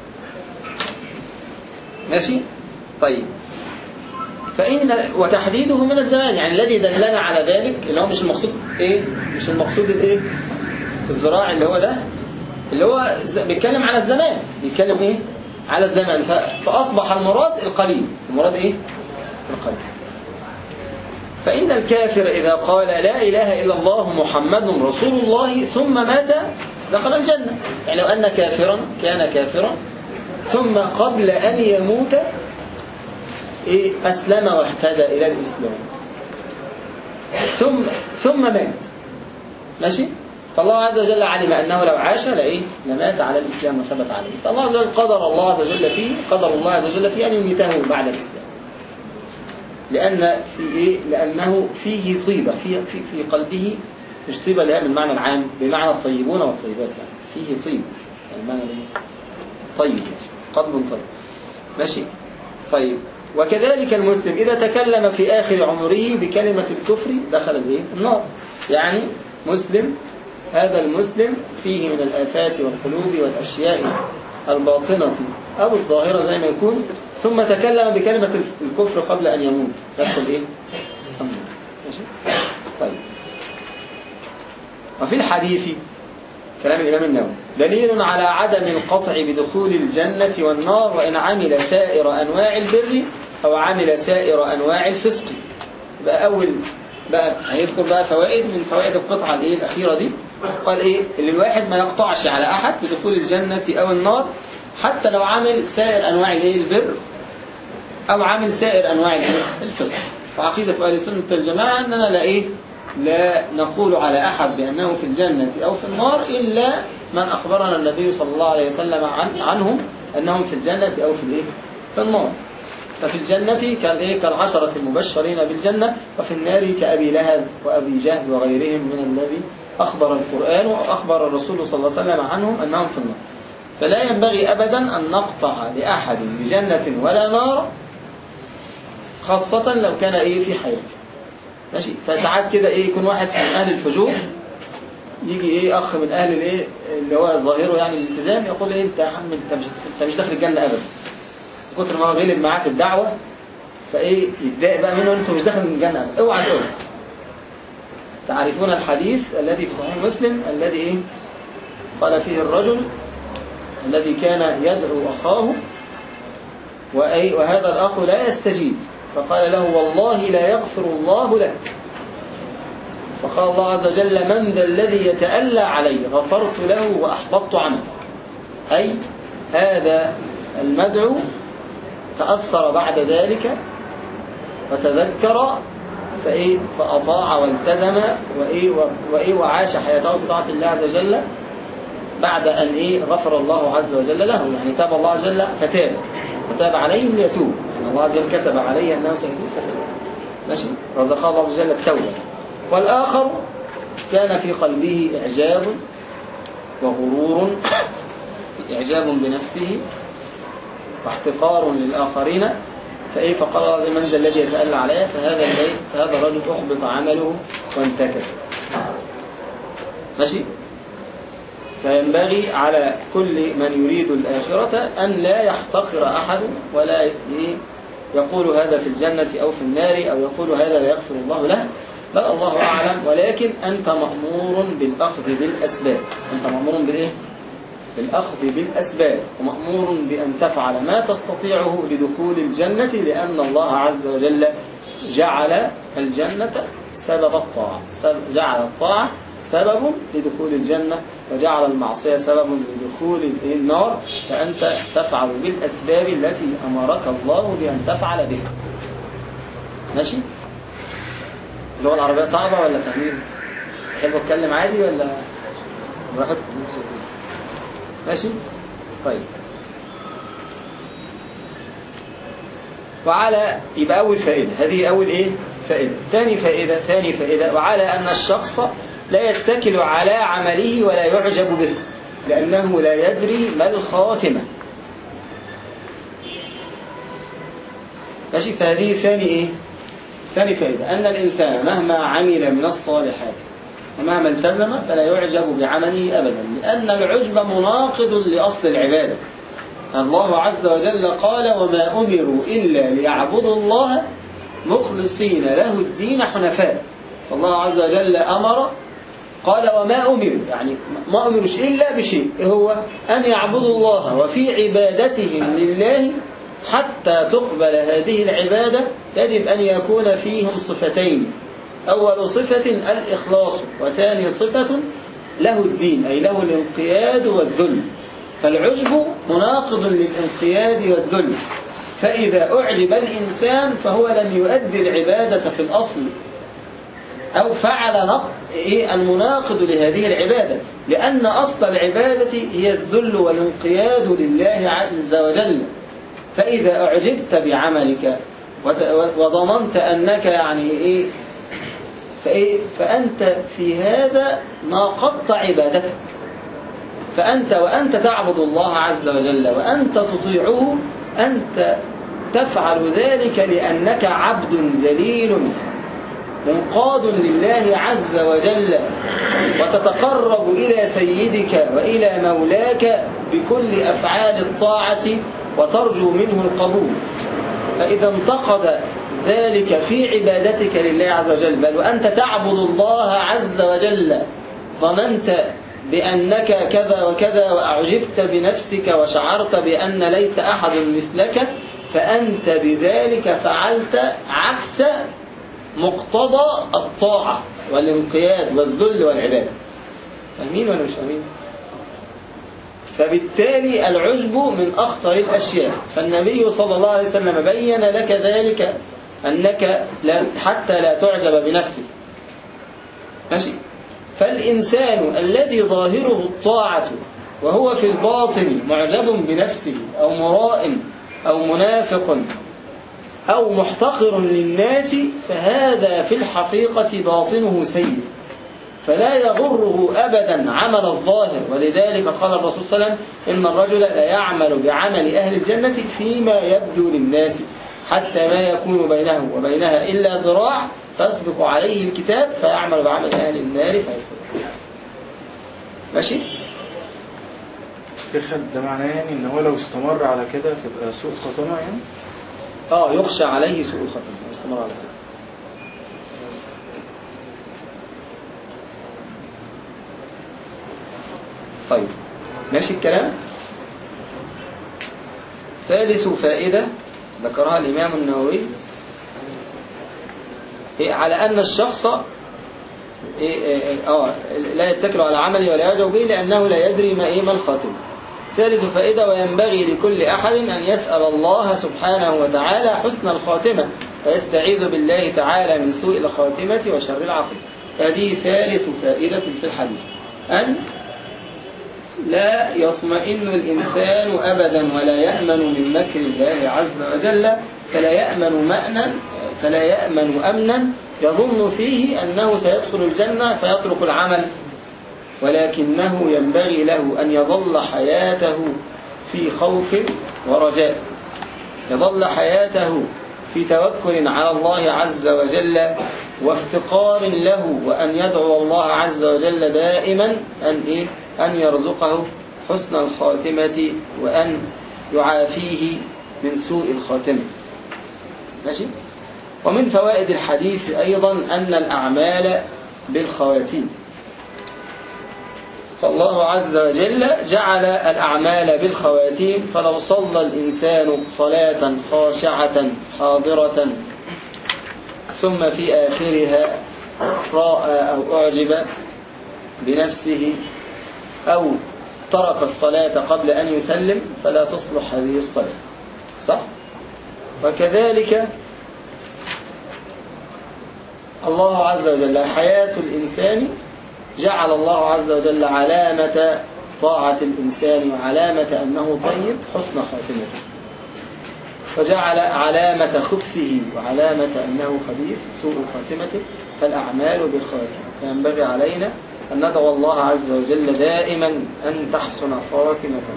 ماشي؟ طيب فإن وتحديده من الزمان، يعني الذي دلنا على ذلك اللي هو مش المقصود إيه مش المقصود الإيه الذراع اللي هو ده، اللي هو بيتكلم على الزمان، بيتكلم إيه على الزمان، فأصبح المراد القليل، المراد إيه القليل. فإن الكافر إذا قال لا إله إلا الله محمد رسول الله ثم مات دخل الجنة. يعني لو أن كافرا كان كافرا ثم قبل أن يموت إيه أسلم واهتدى إلى الإسلام ثم ثم مات ماشي، فالله عز وجل علم أنه لو عاش لإيه لمات على الإسلام وثبت عليه، فالله عز وجل قدر الله عز وجل فيه قدر الله عز وجل فيه أن يميته بعد الإسلام، لأن في إيه لأنه فيه طيبة في في في قلبه، مش طيبة اللي هي بالمعنى العام بمعنى الطيبون والطيبات، يعني فيه طيب يعني معنى طيب قلب طيب ماشي. طيب وكذلك المسلم إذا تكلم في آخر عمره بكلمة الكفر دخل الايه النار. يعني مسلم هذا المسلم فيه من الآفات والقلوب والأشياء الباطنة أو الظاهرة زي ما يكون، ثم تكلم بكلمة الكفر قبل أن يموت يدخل إيه ماشي. طيب وفي الحديث كلام الإمام النووي دليل على عدم القطع بدخول الجنة والنار وإن عمل سائر أنواع البر أو عمل سائر أنواع الفسق. بقى أول بقى هيذكر بقى فوائد من فوائد القطعة الإيه الأخيرة دي. قال إيه اللي الواحد ما يقطعش على أحد بدخول الجنة أو النار حتى لو عمل سائر أنواع الإيه البر أو عمل سائر أنواع الفسق. فعقيدة أهل السنة والجماعة أننا لا إيه لا نقول على أحد بأنه في الجنة أو في النار إلا من أخبرنا النبي صلى الله عليه وسلم عن عنهم أنهم في الجنة أو في الإيه؟ في النار. ففي الجنة كالإيه؟ كالعشرة المبشرين بالجنة، وفي النار كأبي لهب وأبي جهل وغيرهم من الذي أخبر القرآن وأخبر الرسول صلى الله عليه وسلم عنهم أنهم في النار. فلا ينبغي أبدا أن نقطع لأحد بجنة ولا نار، خاصة لو كان إيه في حياته. ماشي. فساعات كده إيه يكون واحد من أهل الفجور، يجي إيه أخ من أهل الإيه اللي هو ظاهره يعني الالتزام، يقول إيه أنت يا عم أنت مش أنت مش داخل الجنة أبدا، كتر ما هو غلب معاه في الدعوة، فإيه يتضايق بقى منه أنتوا مش داخل الجنة أبدا. اوعى تقول. تعرفون الحديث الذي في صحيح مسلم الذي إيه قال فيه الرجل الذي كان يدعو أخاه وأي وهذا الأخ لا يستجيب، فقال له والله لا يغفر الله لك. فقال الله عز وجل من ذا الذي يتألى علي غفرت له وأحبطت عنه. أي هذا المدعو تأثر بعد ذلك وتذكر فإيه فأطاع والتزم وإيه وإيه وعاش حياته بطاعة الله عز وجل بعد أن إيه غفر الله عز وجل له. يعني تاب الله عز وجل فتاب فتاب عليه ليتوب، يعني الله عز وجل كتب عليه أنه سيتوب فتاب. ماشي. رزق الله عز وجل التوبة. والآخر كان في قلبه إعجاب وغرور، إعجاب بنفسه واحتقار للآخرين، فإيه فقال من ذا الذي يتألى عليه، فهذا الذي فهذا الرجل أحبط عمله وانتكس. ماشي. فينبغي على كل من يريد الآخرة أن لا يحتقر أحد ولا يقول هذا في الجنة أو في النار أو يقول هذا لا يغفر الله له، بل الله أعلم. ولكن أنت مأمور بالأخذ بالأسباب. أنت مأمور بالإيه؟ بالأخذ بالأسباب، ومأمور بأن تفعل ما تستطيعه لدخول الجنة، لأن الله عز وجل جعل الجنة سبب الطاعة، جعل الطاعة سبب لدخول الجنة، وجعل المعصية سبب لدخول النار. فأنت تفعل بالأسباب التي أمرك الله بأن تفعل بها. ماشي؟ اللغة العربية صعبة ولا فاهمين؟ تحب أتكلم عادي ولا راحت؟ ماشي؟ طيب. وعلى يبقى أول فائدة، هذه أول إيه؟ فائدة. ثاني فائدة ثاني فائدة وعلى أن الشخص لا يتكل على عمله ولا يعجب به، لأنه لا يدري ما الخاتمة. ماشي. فهذه ثاني إيه؟ ثاني فائدة أن الإنسان مهما عمل من الصالحات ومهما التزم فلا يعجب بعمله أبدا، لأن العجب مناقض لأصل العبادة. الله عز وجل قال وما أمروا إلا ليعبدوا الله مخلصين له الدين حنفاء. فالله عز وجل أمر قال وما أمروا، يعني ما أمرش إلا بشيء هو أن يعبدوا الله، وفي عبادتهم لله حتى تقبل هذه العبادة يجب أن يكون فيهم صفتين. أول صفة الإخلاص، وثاني صفة له الدين أي له الانقياد والذل. فالعجب مناقض للانقياد والذل، فإذا أعجب الإنسان فهو لم يؤدي العبادة في الأصل، أو فعل نقض إيه المناقض لهذه العبادة، لأن أصل العبادة هي الذل والانقياد لله عز وجل. فإذا أعجبت بعملك وضمنت أنك يعني إيه فإيه فأنت في هذا ناقضت عبادتك. فأنت وأنت تعبد الله عز وجل وأنت تطيعه، أنت تفعل ذلك لأنك عبد ذليل منقاد لله عز وجل، وتتقرب إلى سيدك وإلى مولاك بكل أفعال الطاعة وترجو منه القبول. فإذا انتقد ذلك في عبادتك لله عز وجل، بل وأنت تعبد الله عز وجل ظننت بأنك كذا وكذا وأعجبت بنفسك وشعرت بأن ليس أحد مثلك، فأنت بذلك فعلت عكس مقتضى الطاعة والانقياد والذل والعبادة. فاهمين ولا مش فاهمين؟ فبالتالي العجب من أخطر الأشياء. فالنبي صلى الله عليه وسلم بين لك ذلك، أنك لا حتى لا تعجب بنفسك ماشي. فالإنسان الذي ظاهره الطاعة وهو في الباطن معجب بنفسه أو مراء أو منافق أو محتقر للناس فهذا في الحقيقة باطنه سيء فلا يغره أبدا عمل الظاهر. ولذلك قال الرسول صلى الله عليه وسلم إن الرجل لا يعمل بعمل أهل الجنة فيما يبدو للناس حتى ما يكون بينه وبينها إلا ذراع تسبق عليه الكتاب فيعمل بعمل أهل النار فيدخل. ماشي. ده معناه يعني ان هو لو استمر على كده تبقى سوء خاتمه يعني. اه يخشى عليه سوء الخاتمه لو استمر على كده. طيب ماشي الكلام. ثالث فائدة ذكرها الإمام النووي إيه على أن الشخص إيه إيه آه لا يتكل على عمله ولا يعجب به لأنه لا يدري ما إيه ما الخاتمة. ثالث فائدة وينبغي لكل أحد أن يسأل الله سبحانه وتعالى حسن الخاتمة ويستعيذ بالله تعالى من سوء الخاتمة وشر العاقبة. هذه ثالث فائدة في الحديث أن لا يطمئن الإنسان أبدا ولا يأمن من مكر الله عز وجل فلا يأمن مأنا فلا يأمن أمنا يظن فيه أنه سيدخل الجنة فيترك العمل ولكنه ينبغي له أن يظل حياته في خوف ورجاء يظل حياته في توكل على الله عز وجل وافتقار له وأن يدعو الله عز وجل دائما أن إيه أن يرزقه حسن الخاتمة وأن يعافيه من سوء الخاتمة. ماشي. ومن فوائد الحديث أيضا أن الأعمال بالخواتيم فالله عز وجل جعل الأعمال بالخواتيم فلو صلى الإنسان صلاة خاشعة حاضرة ثم في آخرها راء أو أعجب بنفسه أو ترك الصلاة قبل أن يسلم فلا تصلح هذه الصلاة. صح؟ وكذلك الله عز وجل حياة الإنسان جعل الله عز وجل علامة طاعة الإنسان وعلامة أنه طيب حسن خاتمته وجعل علامة خبثه وعلامة أنه خبيث سوء خاتمته فالأعمال بالخواتيم. فينبغي علينا أن ندعو الله عز وجل دائما أن تحسن خاتمته.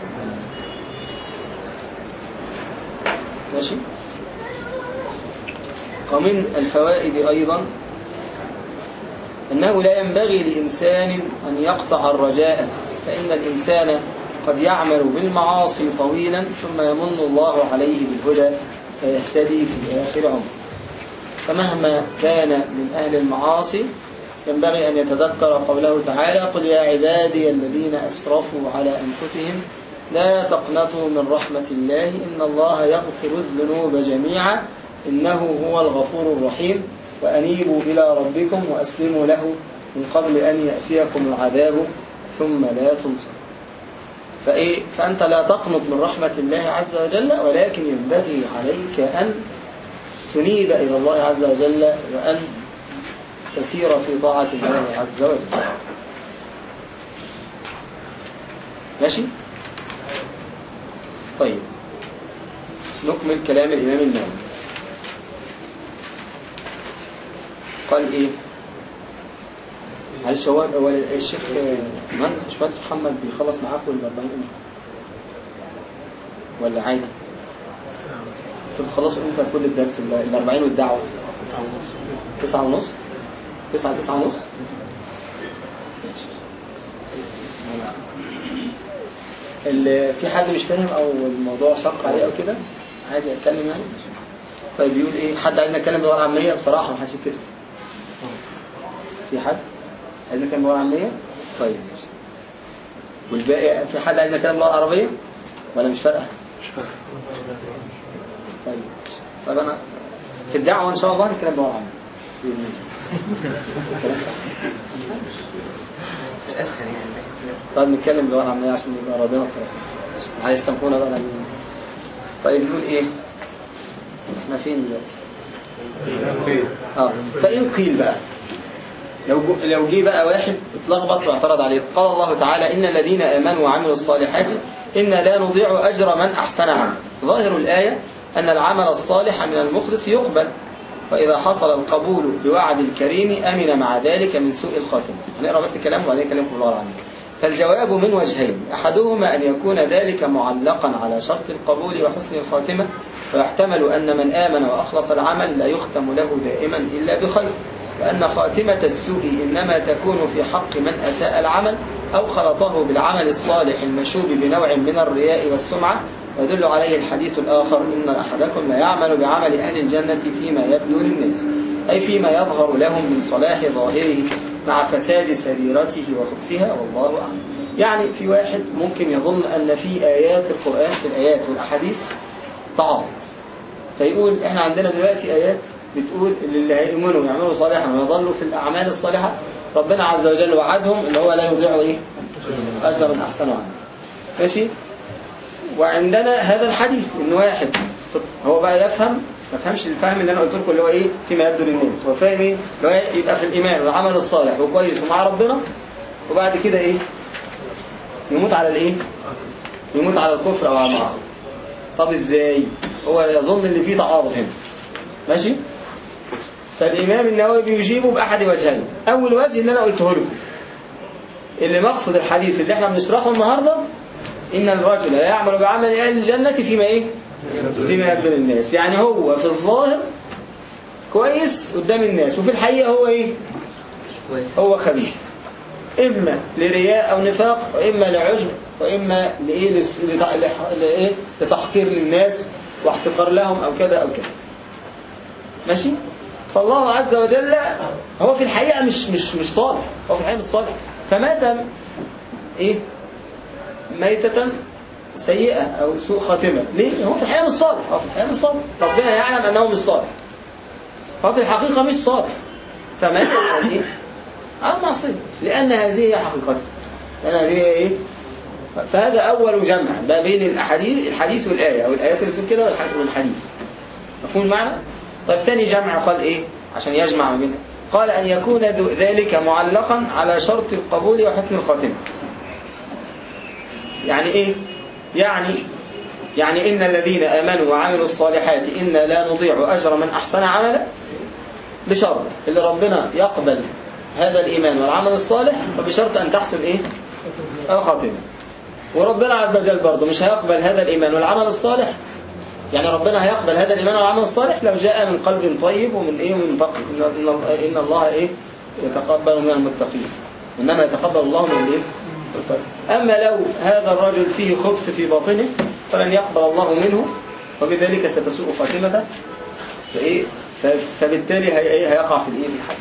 ماشي. ومن الفوائد أيضا أنه لا ينبغي لإنسان أن يقطع الرجاء فإن الإنسان قد يعمل بالمعاصي طويلا ثم يمن الله عليه بالهدى فيهتدي في آخر عمره. فمهما كان من أهل المعاصي ينبغي أن يتذكر قوله تعالى قل يا عبادي الذين أسرفوا على أنفسهم لا تقنطوا من رحمة الله إن الله يغفر الذنوب جميعا إنه هو الغفور الرحيم وأنيبوا إلى ربكم وأسلموا له من قبل أن يأتيكم العذاب ثم لا تنصروا. فإيه؟ فأنت لا تقنط من رحمة الله عز وجل ولكن ينبغي عليك أن تنيب إلى الله عز وجل وأن تسير في طاعة الله عز وجل. ماشي؟ طيب نكمل كلام الإمام النووي. قال إيه؟ معلش هو الشيخ مهندس باشمهندس محمد بيخلص معاكم الأربعين امتى؟ ولا عادي؟ انتوا بتخلصوا امتى كل الدرس الأربعين والدعوة؟ تسعة ونص؟ تسعة تسعة ونص؟ في حد مش فاهم أو الموضوع شق عليه أو كده؟ عادي أتكلم يعني؟ طيب بيقول إيه؟ حد عايزنا نتكلم بلغة عامية بصراحة ما حدش يتكسر. في حد؟ عايزنا نتكلم بلغة عامية؟ طيب والباقي في حد عايزنا نتكلم بلغة عربية؟ ولا مش فارقة؟ مش فارقة. طيب طيب أنا في الدعوة إن شاء الله نتكلم بلغة عامية. طيب نتكلم بلغة عامية عشان نبقى راضينا بصراحة. عايز تنفونا بقى لمين؟ طيب نقول إيه؟ إحنا فين دلوقتي؟ اه فإن قيل بقى لو لو جه بقى واحد اتلخبط واعترض عليه، قال الله تعالى إن الذين آمنوا وعملوا الصالحات إنا لا نضيع أجر من أحسن عملا. ظاهر الآية أن العمل الصالح من المخلص يقبل، وإذا حصل القبول بوعد الكريم أمن مع ذلك من سوء الخاتمة. هنقرأ بس الكلام وبعدين كلام الله عنه. فالجواب من وجهين، أحدهما أن يكون ذلك معلقا على شرط القبول وحسن الخاتمة، ويحتمل أن من آمن وأخلص العمل لا يختم له دائما إلا بخير، وأن خاتمة السوء إنما تكون في حق من أساء العمل أو خلطه بالعمل الصالح المشوب بنوع من الرياء والسمعة. ويدل عليه الحديث الآخر إن أحدكم لا يعمل بعمل أهل الجنة فيما يبدو للناس، أي فيما يظهر لهم من صلاح ظاهره مع فساد سريرته وخبثها، والله أعلم. يعني في واحد ممكن يظن أن في آيات القرآن، في الآيات والأحاديث تعارض، فيقول إحنا عندنا دلوقتي آيات بتقول اللي هيؤمنوا ويعملوا صالحا ويظلوا في الأعمال الصالحة ربنا عز وجل وعدهم إن هو لا يضيع إيه؟ أجر من أحسن عمل. ماشي؟ وعندنا هذا الحديث إن واحد هو بقى يفهم ما فهمش الفهم اللي أنا قلت لكم اللي هو إيه فيما يبدو للناس، هو فاهم إيه؟ اللي هو يبقى في الإيمان والعمل الصالح وكويس ومع ربنا، وبعد كده إيه؟ يموت على الإيه؟ يموت على الكفر أو على المعصية. طب إزاي؟ هو يظن اللي فيه تعارض هنا. ماشي؟ فالإمام النووي بيجيبه بأحد وجهين. أول وجه اللي أنا قلته لكم، اللي مقصد الحديث اللي احنا بنشرحه النهاردة إن الرجل لا يعمل بعمل أهل الجنة فيما إيه؟ فيما يبدو للناس. يعني هو في الظاهر كويس قدام الناس، وفي الحقيقة هو إيه؟ هو خبيث، إما لرياء أو نفاق، وإما لعجب، وإما لإيه؟ لإيه؟ لتحقير للناس واحتقار لهم أو كذا أو كذا. ماشي؟ فالله عز وجل هو في الحقيقة مش مش مش صالح، هو في الحقيقة مش صالح، فمات إيه؟ ميتة سيئة أو سوء خاتمة. ليه؟ هو في الحقيقة مش صالح، هو في الحقيقة مش صالح، ربنا يعلم أنه مش صالح، هو في الحقيقة مش صالح، فمات على إيه؟ على المعصية، لأن هذه هي حقيقته، لأن هذه إيه؟ فهذا أول جمع ما بين الأحاديث الحديث والآية، أو الآيات اللي بتقول كده والحديث. مفهوم المعنى؟ طيب ثاني جمع قال إيه؟ عشان يجمع ما بينها، قال أن يكون ذلك معلقا على شرط القبول وحسن الخاتمة. يعني إيه؟ يعني يعني إن الذين آمنوا وعملوا الصالحات إنا لا نضيع أجر من أحسن عملا، بشرط اللي ربنا يقبل هذا الإيمان والعمل الصالح، وبشرط أن تحصل إيه؟ الخاتمة. وربنا عز وجل برضه مش هيقبل هذا الإيمان والعمل الصالح، يعني ربنا هيقبل هذا الإيمان والعمل الصالح لو جاء من قلب طيب ومن إيه ومن فقر. إن الله إيه يتقبل من المتقين، إنما يتقبل الله من الإيه؟ أما لو هذا الرجل فيه خبث في باطنه فلن يقبل الله منه، وبذلك ستسوء خاتمته، فإيه فبالتالي هي هيقع في الإيه في الحد.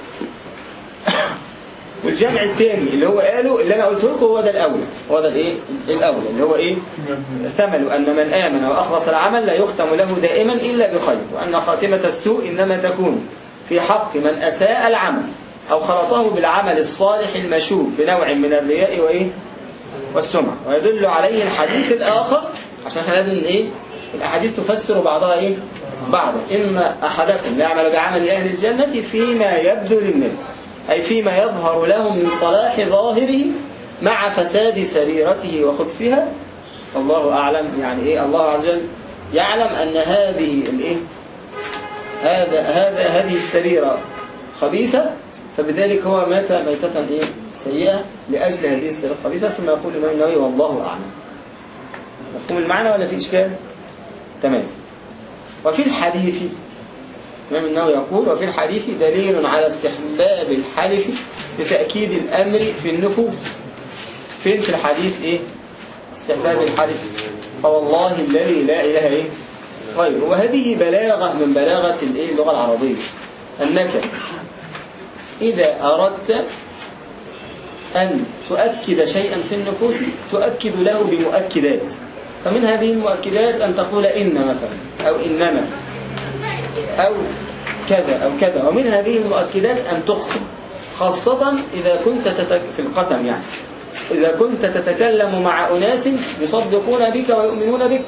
والجمع الثاني اللي هو قاله اللي أنا قلت لكم هو ده الأول، هو ده الإيه الأول اللي هو إيه ثمل أن من آمن وأخلص العمل لا يختم له دائما إلا بخير، وأن خاتمة السوء إنما تكون في حق من أساء العمل أو خلطه بالعمل الصالح المشوب بنوع من الرياء وإيه والسمعة. ويدل عليه الحديث الآخر، عشان احنا لازم إيه الأحاديث تفسر بعضها إيه بعضا. إن أحدكم لا يعمل بعمل أهل الجنة فيما يبدو للناس، أي فيما يظهر لهم من صلاح ظاهره مع فساد سريرته وخبثها، الله أعلم. يعني إيه الله عز وجل يعلم أن هذه الإيه هذا هذا هذه السريرة خبيثة، فبذلك هو مات ميتة إيه سيئة لأجل هذه السريرة الخبيثة. ثم يقول الإمام النووي والله أعلم. مفهوم المعنى ولا في إشكال؟ تمام. وفي الحديث الإمام النووي يقول وفي الحديث دليل على استحباب الحلف بتأكيد الأمر في النفوس. فين في الحديث إيه استحباب الحلف؟ فوالله الذي لا إله إيه غيره. وهذه بلاغة من بلاغة الإيه اللغة العربية، أنك إذا أردت أن تؤكد شيئا في النفوس تؤكد له بمؤكدات، فمن هذه المؤكدات أن تقول إن مثلا أو إنما أو كذا أو كذا. ومن هذه المؤكدات أن تقسم، خاصة إذا كنت تتك... في القسم يعني إذا كنت تتكلم مع أناس يصدقون بك ويؤمنون بك،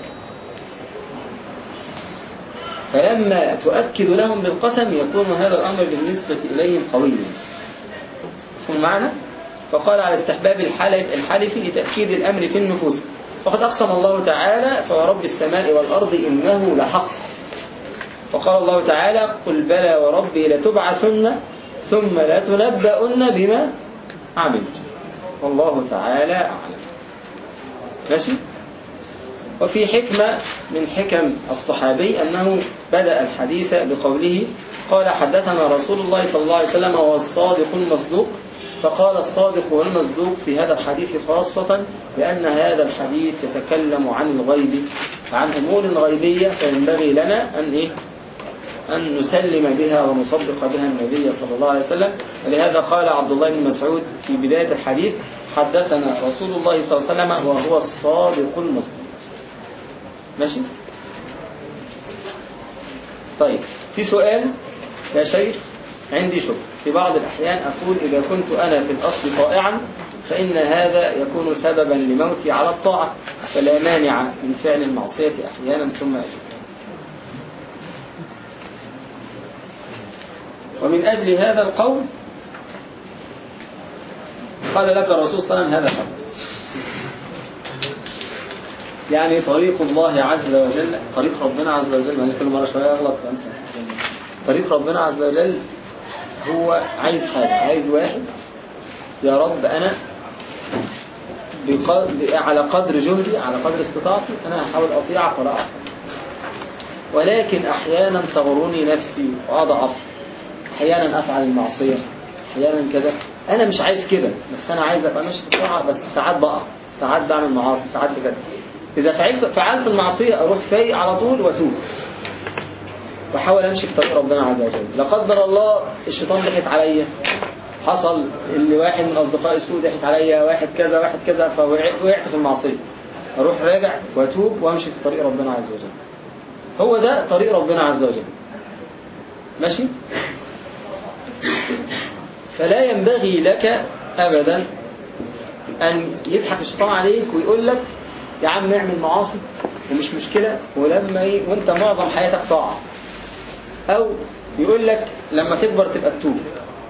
فلما تؤكد لهم بالقسم يكون هذا الأمر بالنسبة إليهم قويا. هم معنا؟ فقال على استحباب الحلف الحلف لتأكيد الأمر في النفوس. وقد أقسم الله تعالى فورب السماء والأرض إنه لحق. وقال الله تعالى قل بلى وربي لتبعثن ثم لتنبؤن بما عملت والله تعالى أعلم. ماشي؟ وفي حكمة من حكم الصحابي أنه بدأ الحديث بقوله قال حدثنا رسول الله صلى الله عليه وسلم هو الصادق المصدوق. فقال الصادق والمصدوق في هذا الحديث خاصة لأن هذا الحديث يتكلم عن الغيب عن أمور غيبية فينبغي لنا أن إيه؟ أن نسلم بها ونصدق بها النبي صلى الله عليه وسلم. ولهذا قال عبد الله بن مسعود في بداية الحديث حدثنا رسول الله صلى الله عليه وسلم وهو الصادق المصدوق. ماشي؟ طيب في سؤال يا شيخ عندي شبهة. في بعض الأحيان أقول إذا كنت أنا في الأصل طائعا فإن هذا يكون سببا لموتي على الطاعة فلا مانع من فعل المعصية أحيانا ثم أجل. ومن أجل هذا القول قال لك الرسول صلى الله عليه وسلم هذا الحق. يعني طريق الله عز وجل طريق ربنا عز وجل ما كل مرة شوية أغلط طريق ربنا عز وجل هو عايز حاجة عايز واحد يا رب أنا على قدر جهدي على قدر استطاعتي أنا هحاول أطيعك ولا أعصى ولكن أحيانا تغرني نفسي وأضعف أحيانا أفعل المعصية أحيانا كذا أنا مش عايز كده بس أنا عايز أبقى ماشي في الطاعة بس ساعات بقى ساعات بعمل معاصي ساعات كده إذا فعلت فعلت المعصية أروح فايق على طول وأتوب وحاول أمشي في طريق ربنا عز وجل. لا قدر الله الشيطان ضحك عليا حصل اللي واحد من أصدقائي السوء ضحك عليا واحد كذا واحد كذا فوقعت في المعصية أروح راجع وأتوب وأمشي في طريق ربنا عز وجل. هو ده طريق ربنا عز وجل. ماشي؟ فلا ينبغي لك أبدا أن يضحك الشيطان عليك ويقول لك يا عم اعمل معاصي ومش مشكلة ولما ايه وانت معظم حياتك طاعة او يقول لك لما تكبر تبقى تتوب.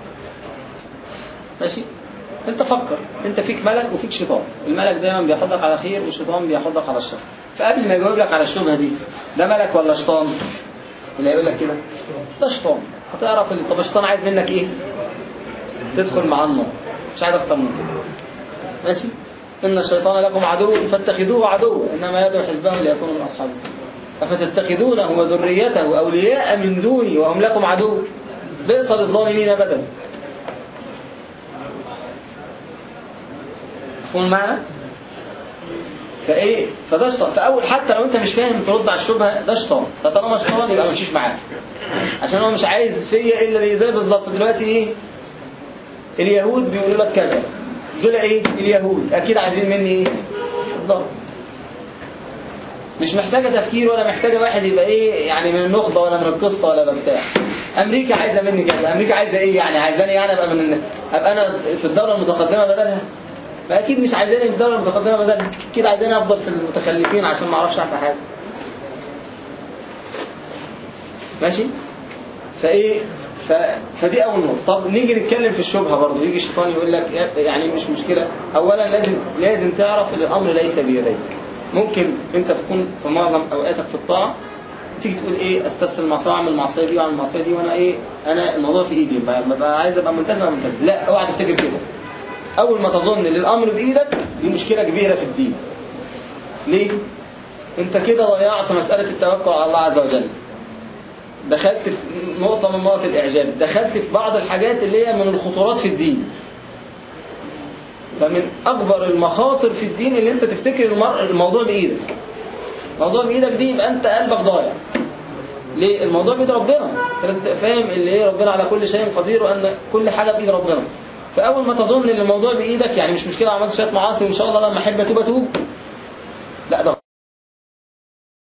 ماشي؟ انت فكر انت فيك ملك وفيك شيطان الملك دايما بيحضك على خير والشيطان بيحضك على الشر. فقبل ما يجاوب لك على الشبهة دي ده ملك ولا شيطان اللي يقول لك كده ده شيطان هتعرف ان طب الشيطان عايز منك ايه تدخل مع النار مش عايز اكتر من كده. ماشي؟ إن الشيطان لكم عدو فاتخذوه عدوا إنما يدعو حزبهم ليكونوا من أصحاب السبيل أفتتخذونه وذريته أولياء من دوني وهم لكم عدو بئس للظالمين بدلا. تفهمون معنا؟ فإيه فده شيطان. فأول حتى لو أنت مش فاهم ترد على الشبهة ده شيطان فطالما شيطان يبقى مشيش معاه عشان هو مش عايز فيا إلا اللي زي بالظبط دلوقتي إيه اليهود بيقولوا لك كذا دول ايه اليهود اكيد عايزين مني ايه بالظبط مش محتاجه تفكير ولا محتاجه واحد يبقى ايه يعني من النخبه ولا من القصه ولا بتاع. امريكا عايزه مني كذا امريكا عايزه ايه يعني عايزاني يعني ابقى من ابقى انا في الدوله المتقدمه بدلها ما اكيد مش عايزاني في الدوله المتقدمه بدلها اكيد عايزاني افضل في المتخلفين عشان ما اعرفش اعمل حاجه. ماشي؟ فايه ف... فدي أول نقطة. طب نيجي نتكلم في الشبهة برضه يجي الشيطان يقول لك يعني مش مشكلة. أولا لازم لازم تعرف ان الأمر ليس بيديك. ممكن أنت تكون في معظم أوقاتك في الطاعة تيجي تقول إيه أستسلم المعصية وأعمل المعصية دي وأعمل المعصية دي وأنا إيه أنا الموضوع في إيدي ببقى عايز أبقى ملتزم أبقى ملتزم. لا اوعى تفتكر كده. أول ما تظن ان الأمر بإيدك دي مشكلة كبيرة في الدين. ليه؟ أنت كده ضيعت مسألة التوكل على الله عز وجل. دخلت في نقطة من نقط الإعجاب دخلت في بعض الحاجات اللي هي من الخطورات في الدين. فمن أكبر المخاطر في الدين اللي أنت تفتكر الموضوع بإيدك. الموضوع بإيدك دي يبقى أنت قلبك ضايع. ليه؟ الموضوع بإيد ربنا. أنت فاهم اللي هي ربنا على كل شيء قدير وأن كل حاجة بإيد ربنا. فأول ما تظن ان الموضوع بإيدك يعني مش مشكلة عملت شوية معاصي وإن شاء الله لما أحب أتوب أتوب لا ده